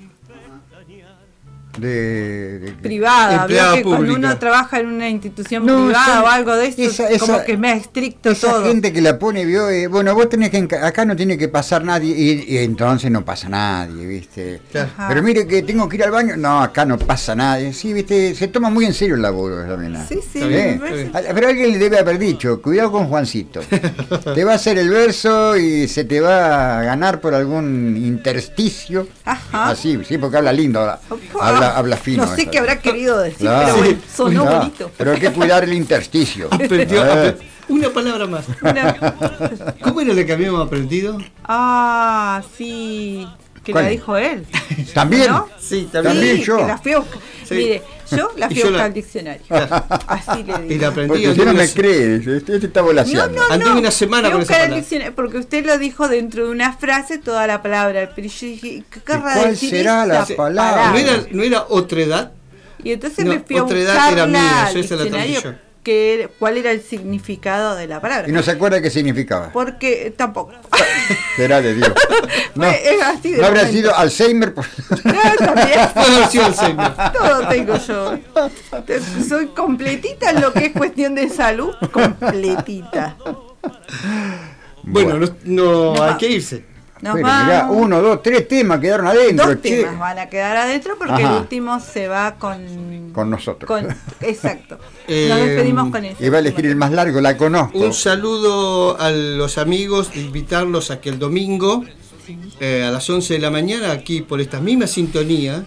de privada. empleada Veo que cuando pública. uno trabaja en una institución No, privada o algo de eso, como esa- que me estricto Esa todo. gente que la pone, vio, bueno, vos tenés que, acá no tiene que pasar nadie, y entonces no pasa nadie, ¿viste? Ajá. Pero mire que tengo que ir al baño, no, acá no pasa nadie, sí, ¿viste? Se toma muy en serio el laburo, también. Sí, sí, ¿Eh? me parece. Pero alguien le debe haber dicho, cuidado con Juancito, te va a hacer el verso y se te va a ganar por algún intersticio, Ajá. así, sí, porque habla lindo, habla fino. No sé esa. qué habrá querido decir, Claro. pero bueno, sonó Claro, bonito. pero hay que cuidar el intersticio. Una palabra más. ¿Cómo era la que habíamos aprendido? Ah, sí, que ¿Cuál? la dijo él. ¿También? ¿No? Sí, También Sí, yo. que la fui a buscar. Sí. Mire, yo la Y fui yo a buscar la- al diccionario. Así le digo. Y la aprendí. Porque usted no me cree, este está volaseando. Anduve una semana Fui a con esa buscar al palabra. diccionario, porque usted lo dijo dentro de una frase toda la palabra. Pero yo dije, ¿qué querrá cuál decir será esa la palabra? ¿No era otra edad? Y entonces No, me fui a otra edad buscarla era mía, al yo esa la traducí diccionario, yo. cuál era el significado de la palabra. Y no se acuerda qué significaba. Porque tampoco. Será de Dios. No, Es así de no habrá momento. sido Alzheimer. También. Puede haber sido Alzheimer. Todo tengo yo. Soy completita en lo que es cuestión de salud. Completita. Bueno, no hay que irse. Nos Bueno, vamos. mirá, 1, 2, 3 temas quedaron adentro. Dos che. temas van a quedar adentro porque Ajá. el último se va con Con nosotros. exacto. Nos despedimos con eso. Y va a elegir el más largo, la conozco. Un saludo a los amigos, invitarlos a que el domingo a las 11 de la mañana, aquí por esta misma sintonía,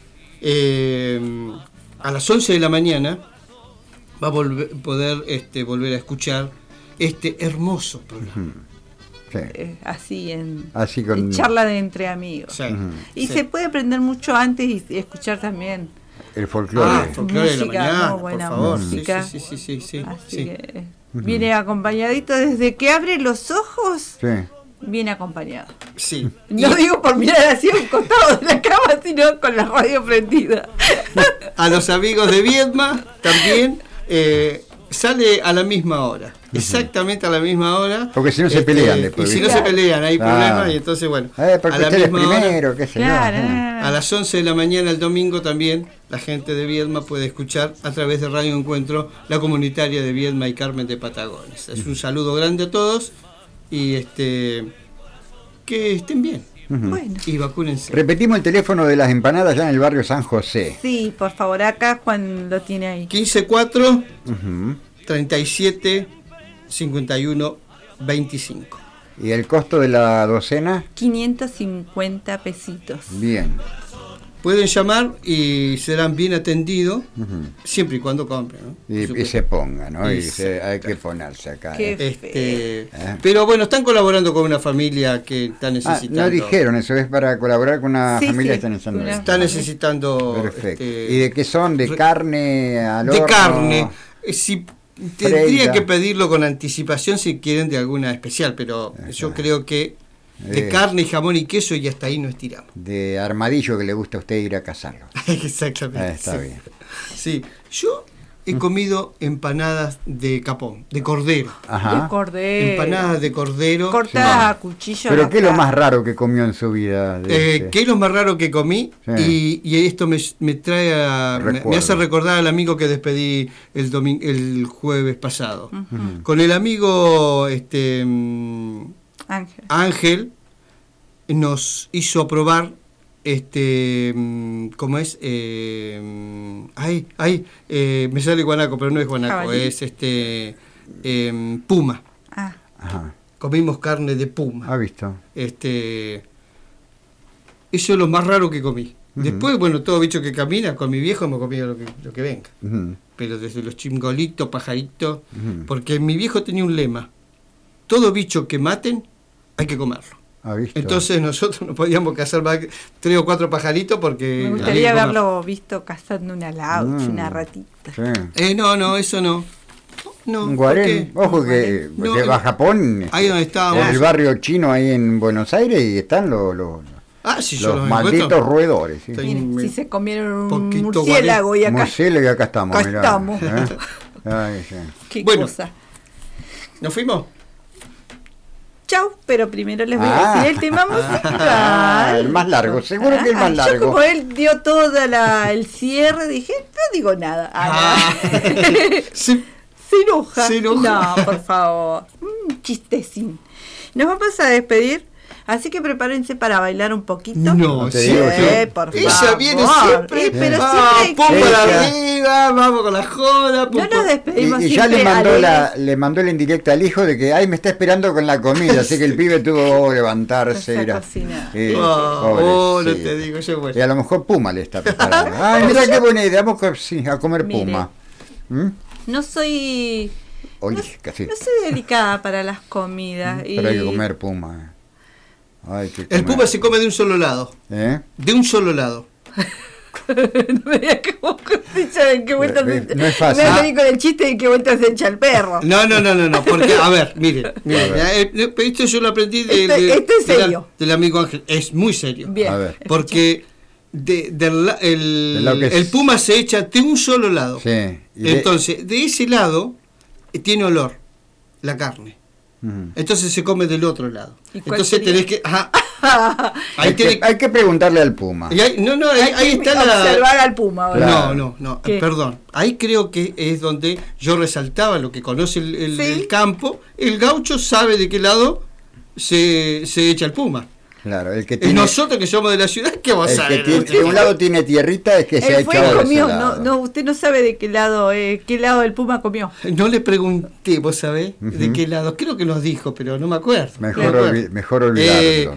a las 11 de la mañana va a poder volver a escuchar este hermoso programa. Sí. Así con en charla de entre amigos. Sí. Y Sí. se puede aprender mucho antes y escuchar también. El folclore. El folclore de la Música, mañana, muy buena por favor. música. Sí. Así Sí. que viene acompañadito desde que abre los ojos, Sí. viene acompañado. Sí. No digo por mirar así a un costado de la cama, sino con la radio prendida. A los amigos de Viedma también sale a la misma hora. Exactamente a la misma hora. Porque si no se pelean después. Y si no ¿viste? se pelean, hay Claro. problemas y entonces, bueno. Porque a la usted es misma hora. primero, qué sé yo. Claro. A las 11 de la mañana el domingo también la gente de Viedma puede escuchar a través de Radio Encuentro la comunitaria de Viedma y Carmen de Patagones. Es un saludo grande a todos y que estén bien. Bueno. Y vacúnense. Repetimos el teléfono de las empanadas ya en el barrio San José. Sí, por favor, acá Juan lo tiene ahí. 154 Ujú. 37 51 25. ¿Y el costo de la docena? 550 pesitos. Bien. Pueden llamar y serán bien atendidos, Ujú. siempre y cuando compren, ¿no? Y se ponga, ¿no? Y Hay que ponerse acá. Qué Pero bueno, están colaborando con una familia que está necesitando. no dijeron eso, es para colaborar con una Sí, familia sí, que está necesitando. una- Está necesitando. Perfecto. ¿Y de qué son? ¿De carne al De horno? carne. Si tendría Freira. que pedirlo con anticipación si quieren de alguna especial, pero yo creo que de carne, jamón y queso y hasta ahí no estiramos. De armadillo que le gusta a usted ir a cazarlo. Exactamente. Está sí. bien. Sí, yo he comido empanadas de capón, de cordero. Ajá. De cordero. Empanadas de cordero. Cortadas a cuchillo. ¿Pero las qué es lo carnes. más raro que comió en su vida? ¿Qué es lo más raro que comí? Sí. Y esto me trae me hace recordar al amigo que despedí el jueves pasado. Con el amigo Ángel nos hizo probar ¿cómo es? Me sale guanaco, pero no es guanaco, Jabalí. es puma. Ah. Ajá. Comimos carne de puma. ¿Ha visto? Eso es lo más raro que comí. Después, bueno, todo bicho que camina, con mi viejo hemos comido lo que venga. Ujú. pero desde los chingolitos, pajaritos, porque mi viejo tenía un lema: todo bicho que maten hay que comerlo. Entonces nosotros no podíamos cazar más que 3 o 4 pajaritos porque... Me gustaría haberlo visto cazando una laucha, una ratita. Sí. No, eso no. No, un guarén, ojo que va a Japón, ahí donde estábamos, en el barrio chino ahí en Buenos Aires, y están los malditos roedores. ¿Sí? Miren, si se comieron un murciélago y acá estamos. Acá estamos. Ay, sí. Qué cosa. ¿Nos fuimos? Chau, pero primero les voy a decir el tema musical. El más largo, seguro que el más largo. Yo como él dio todo el cierre, dije, no digo nada. Se enoja. No, por favor. Chistecín. Nos vamos a despedir, así que prepárense para bailar un poquito. No, por favor. Ella viene siempre. Pero siempre. Pum para arriba, vamos con la joda. No nos despedimos y ya le mandó la indirecta al hijo de que me está esperando con la comida, así que el pibe tuvo que levantarse. No te digo yo. Y a lo mejor Puma le está preparando. Ay, mira qué buena idea, vamos a comer Puma. No soy delicada para las comidas. Pero hay que comer Puma. El Puma se come de un solo lado. De un solo lado. No me digas en qué vueltas no es fácil. Me venir con el chiste de qué vueltas se echa el perro. No, porque, a ver, mire, esto yo lo aprendí esto es serio. Del amigo Ángel. Es muy serio. Bien. A ver, porque el Puma se echa de un solo lado. Sí. Entonces, de ese lado tiene olor la carne. Entonces se come del otro lado. Entonces tenés que... hay que preguntarle al Puma. Ahí está observar al Puma. No, perdón. Ahí creo que es donde yo resaltaba lo que conoce el campo. El gaucho sabe de qué lado se echa el Puma. Claro, el que tiene, nosotros que somos de la ciudad, ¿qué vamos a saber? De un lado tiene tierrita, es que se ha echado comió, no, usted no sabe de qué lado el Puma comió. No le pregunté, vos sabés, de qué lado. Creo que nos dijo, pero no me acuerdo. Mejor olvidarlo.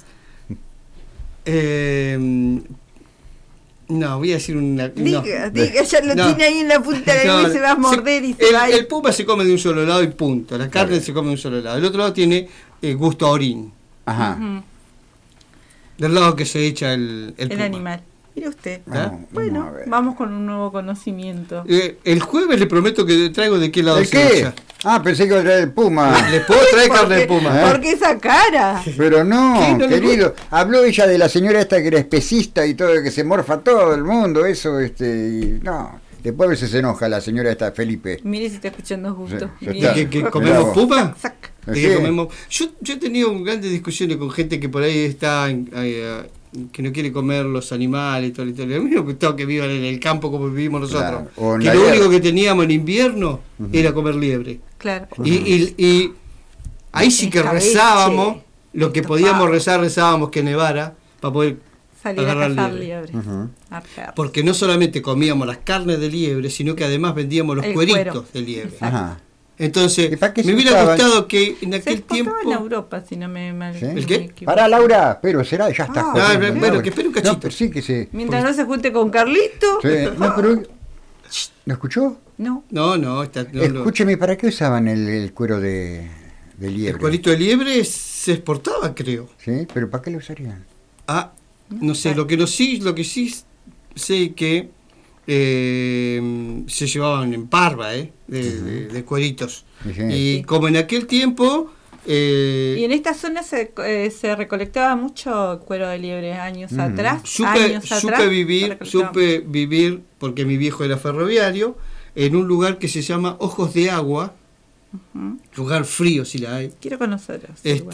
No, voy a decir una... Diga, ya lo tiene ahí en la punta de la lengua y se va a morder y se va a ir. El Puma se come de un solo lado y punto. La carne se come de un solo lado. El otro lado tiene gusto a orín. Ajá. Del lado que se echa el Puma. Animal. Mire usted. Bueno, vamos con un nuevo conocimiento. El jueves le prometo que traigo de qué lado se echa. Pensé que iba a traer el Puma. ¿Le puedo traer carne de Puma? ¿Por qué esa cara? Pero no querido. Habló ella de la señora esta que era especista y todo, que se morfa todo el mundo, eso, y no. Después a veces se enoja la señora esta, Felipe. Mire si está escuchando justo. ¿Que comemos Puma? Yo he tenido grandes discusiones con gente que por ahí está que no quiere comer los animales y todo. A mí me gustaba que vivan en el campo como vivimos nosotros. Que lo único que teníamos en invierno era comer liebre. Claro. Y ahí sí que rezábamos, lo que podíamos rezábamos que nevara para poder salir a cazar liebre. Porque no solamente comíamos las carnes de liebre, sino que además vendíamos los cueritos de liebre. Entonces, me hubiera gustado que en aquel tiempo... en Europa, si no me mal. ¿Sí? ¿El qué? Pará, Laura, pero será, ya está. Bueno, que espere un cachito. Pero sí que se... Mientras no se junte con Carlito. Sí. No, pero... ¿Lo escuchó? No. Escúcheme, ¿para qué usaban el cuero de liebre? El cuerito de liebre se exportaba, creo. Sí, pero ¿para qué lo usarían? No sé, lo que sí sé que se llevaban en parva, de cueritos. Y como en aquel tiempo... y en esta zona se recolectaba mucho cuero de liebre años atrás. Supe vivir, porque mi viejo era ferroviario, en un lugar que se llama Ojos de Agua, lugar frío si la hay. Quiero conocerlos.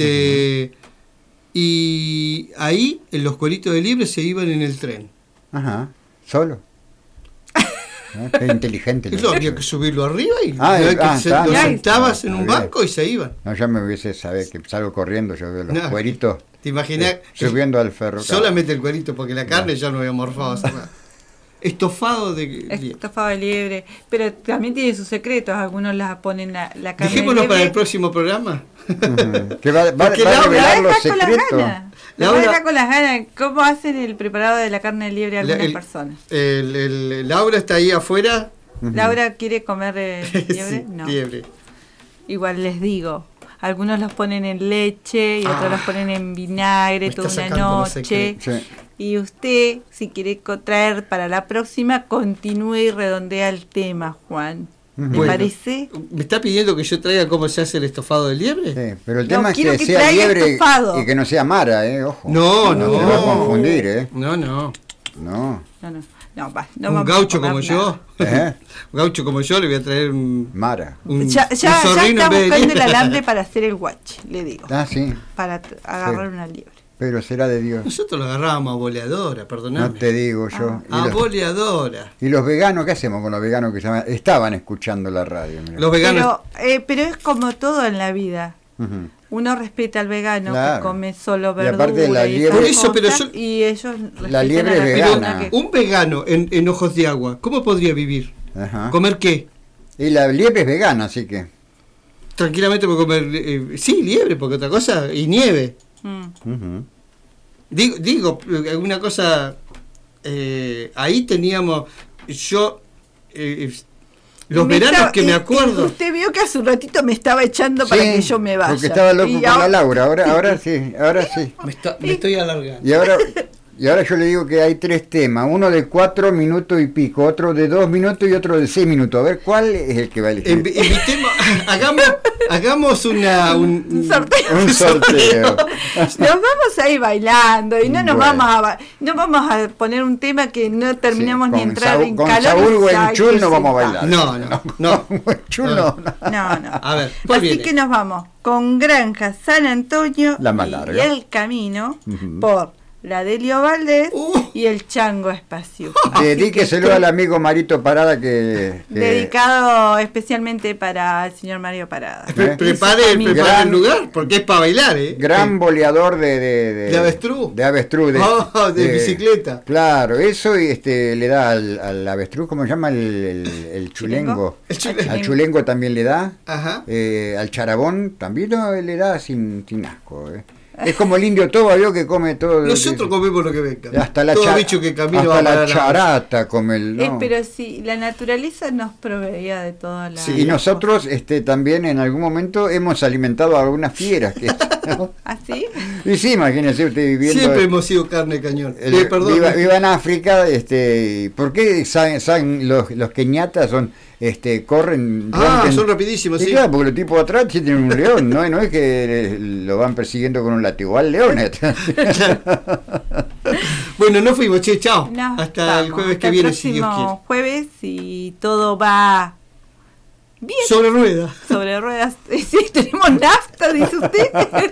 Y ahí, en los cueritos de liebre se iban en el tren. ¿Solo? Qué inteligente. Había que subirlo arriba y lo sentabas en un banco y se iban. No, ya me hubiese sabido que salgo corriendo, yo veo los cueritos. ¿Te imaginas? Subiendo al ferro. Solamente el cuerito, porque la carne ya no había morfado. Estofado de liebre. Pero también tiene sus secretos. Algunos la ponen la carne. Dejémoslo para el próximo programa. Que va a revelar los secretos. Laura está con las ganas. ¿Cómo hacen el preparado de la carne de liebre algunas personas? Laura está ahí afuera ¿Laura quiere comer liebre? Sí, No. liebre. Igual les digo, algunos los ponen en leche y otros los ponen en vinagre me toda está una sacando los noche. secretos. Y usted, si quiere traer para la próxima, continúe y redondea el tema, Juan. ¿Me Bueno, parece? ¿me está pidiendo que yo traiga cómo se hace el estofado de liebre? Sí, pero el No, tema es quiero que que sea traiga liebre estofado. y que no sea mara, ojo. No, Se va a confundir, No. No. No. No, un vamos gaucho a comer como yo. nada. Un gaucho como yo le voy a traer un. Mara. Ya está zorrino en vez de buscando el liebre. alambre para hacer el guache, le digo. Ah, sí. Para agarrar Sí. una liebre. Pero será de Dios. Nosotros lo agarrábamos a boleadora, perdóname. No te digo yo. A boleadora. ¿Y los veganos? ¿Qué hacemos con los veganos que estaban escuchando la radio? Mirá. Los veganos. Pero es como todo en la vida. Ujú. Uno respeta al vegano Claro. que come solo Y aparte verdura la y liebre- esas Por eso, pero cosas, yo- y ellos La liebre respetan a es persona vegana. que- Un vegano en Ojos de Agua, ¿cómo podría vivir? Ajá. ¿Comer qué? Y la liebre es vegana, así que. Tranquilamente puede comer. Sí, liebre, porque otra cosa. Y nieve. Ujú. Digo, alguna cosa. Ahí teníamos. Yo. Los veranos que me acuerdo. Usted vio que hace un ratito me estaba echando para Sí, que yo me vaya. Porque estaba loco Y con la Laura. Ahora sí. Me estoy alargando. Y ahora yo le digo que hay 3 temas, uno de 4 minutos y pico, otro de 2 minutos y otro de 6 minutos. A ver, ¿cuál es el que va a elegir? Invitemos, hagamos un sorteo. Un sorteo. Nos vamos a ir bailando y no nos Bueno. no vamos a poner un tema que no terminamos ni Con entrar en con calor. Saúl y Buenchul ay, no qué vamos a simpático. bailar. No. Buenchul no. No. A ver, ¿cuál Así viene? que nos vamos con Granja San Antonio La más y larga. El Camino Ujú. por la Delio Valdés y el Chango Espacio. Dedíqueselo al amigo Marito Parada que Dedicado especialmente para el señor Mario Parada. Prepare el lugar, porque es para bailar, ¿eh? gran boleador de avestruz. De avestruz. De bicicleta. Claro, eso y le da al avestruz, ¿cómo se llama? El chulengo. Al chulengo también le da. Ajá. Al charabón también le da sin asco. Es como el indio toba, vio que come todo. Nosotros comemos lo que venga. Hasta la Todo bicho que camina va a hasta parar la a la charata come el. ¿no? Pero sí, la naturaleza nos proveía de toda la... Sí, y nosotros también en algún momento hemos alimentado a algunas fieras. ¿Ah, sí? Y sí, imagínese usted viviendo. Siempre hemos sido carne de cañón. Perdón. Viva en África, ¿por qué saben los keñatas corren? Son rapidísimos, sí. Claro, porque los tipos atrás tienen un león, no es que lo van persiguiendo con un látigo, al león. Bueno, nos fuimos, chao. No, hasta el jueves que hasta viene, el si Dios quiere. próximo jueves, y todo va bien. Sobre ruedas. Sobre ruedas. Sí, tenemos nafta, dice usted.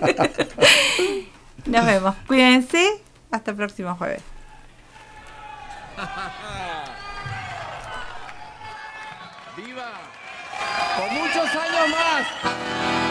Nos vemos. Cuídense. Hasta el próximo jueves. ¡Viva! ¡Con muchos años más!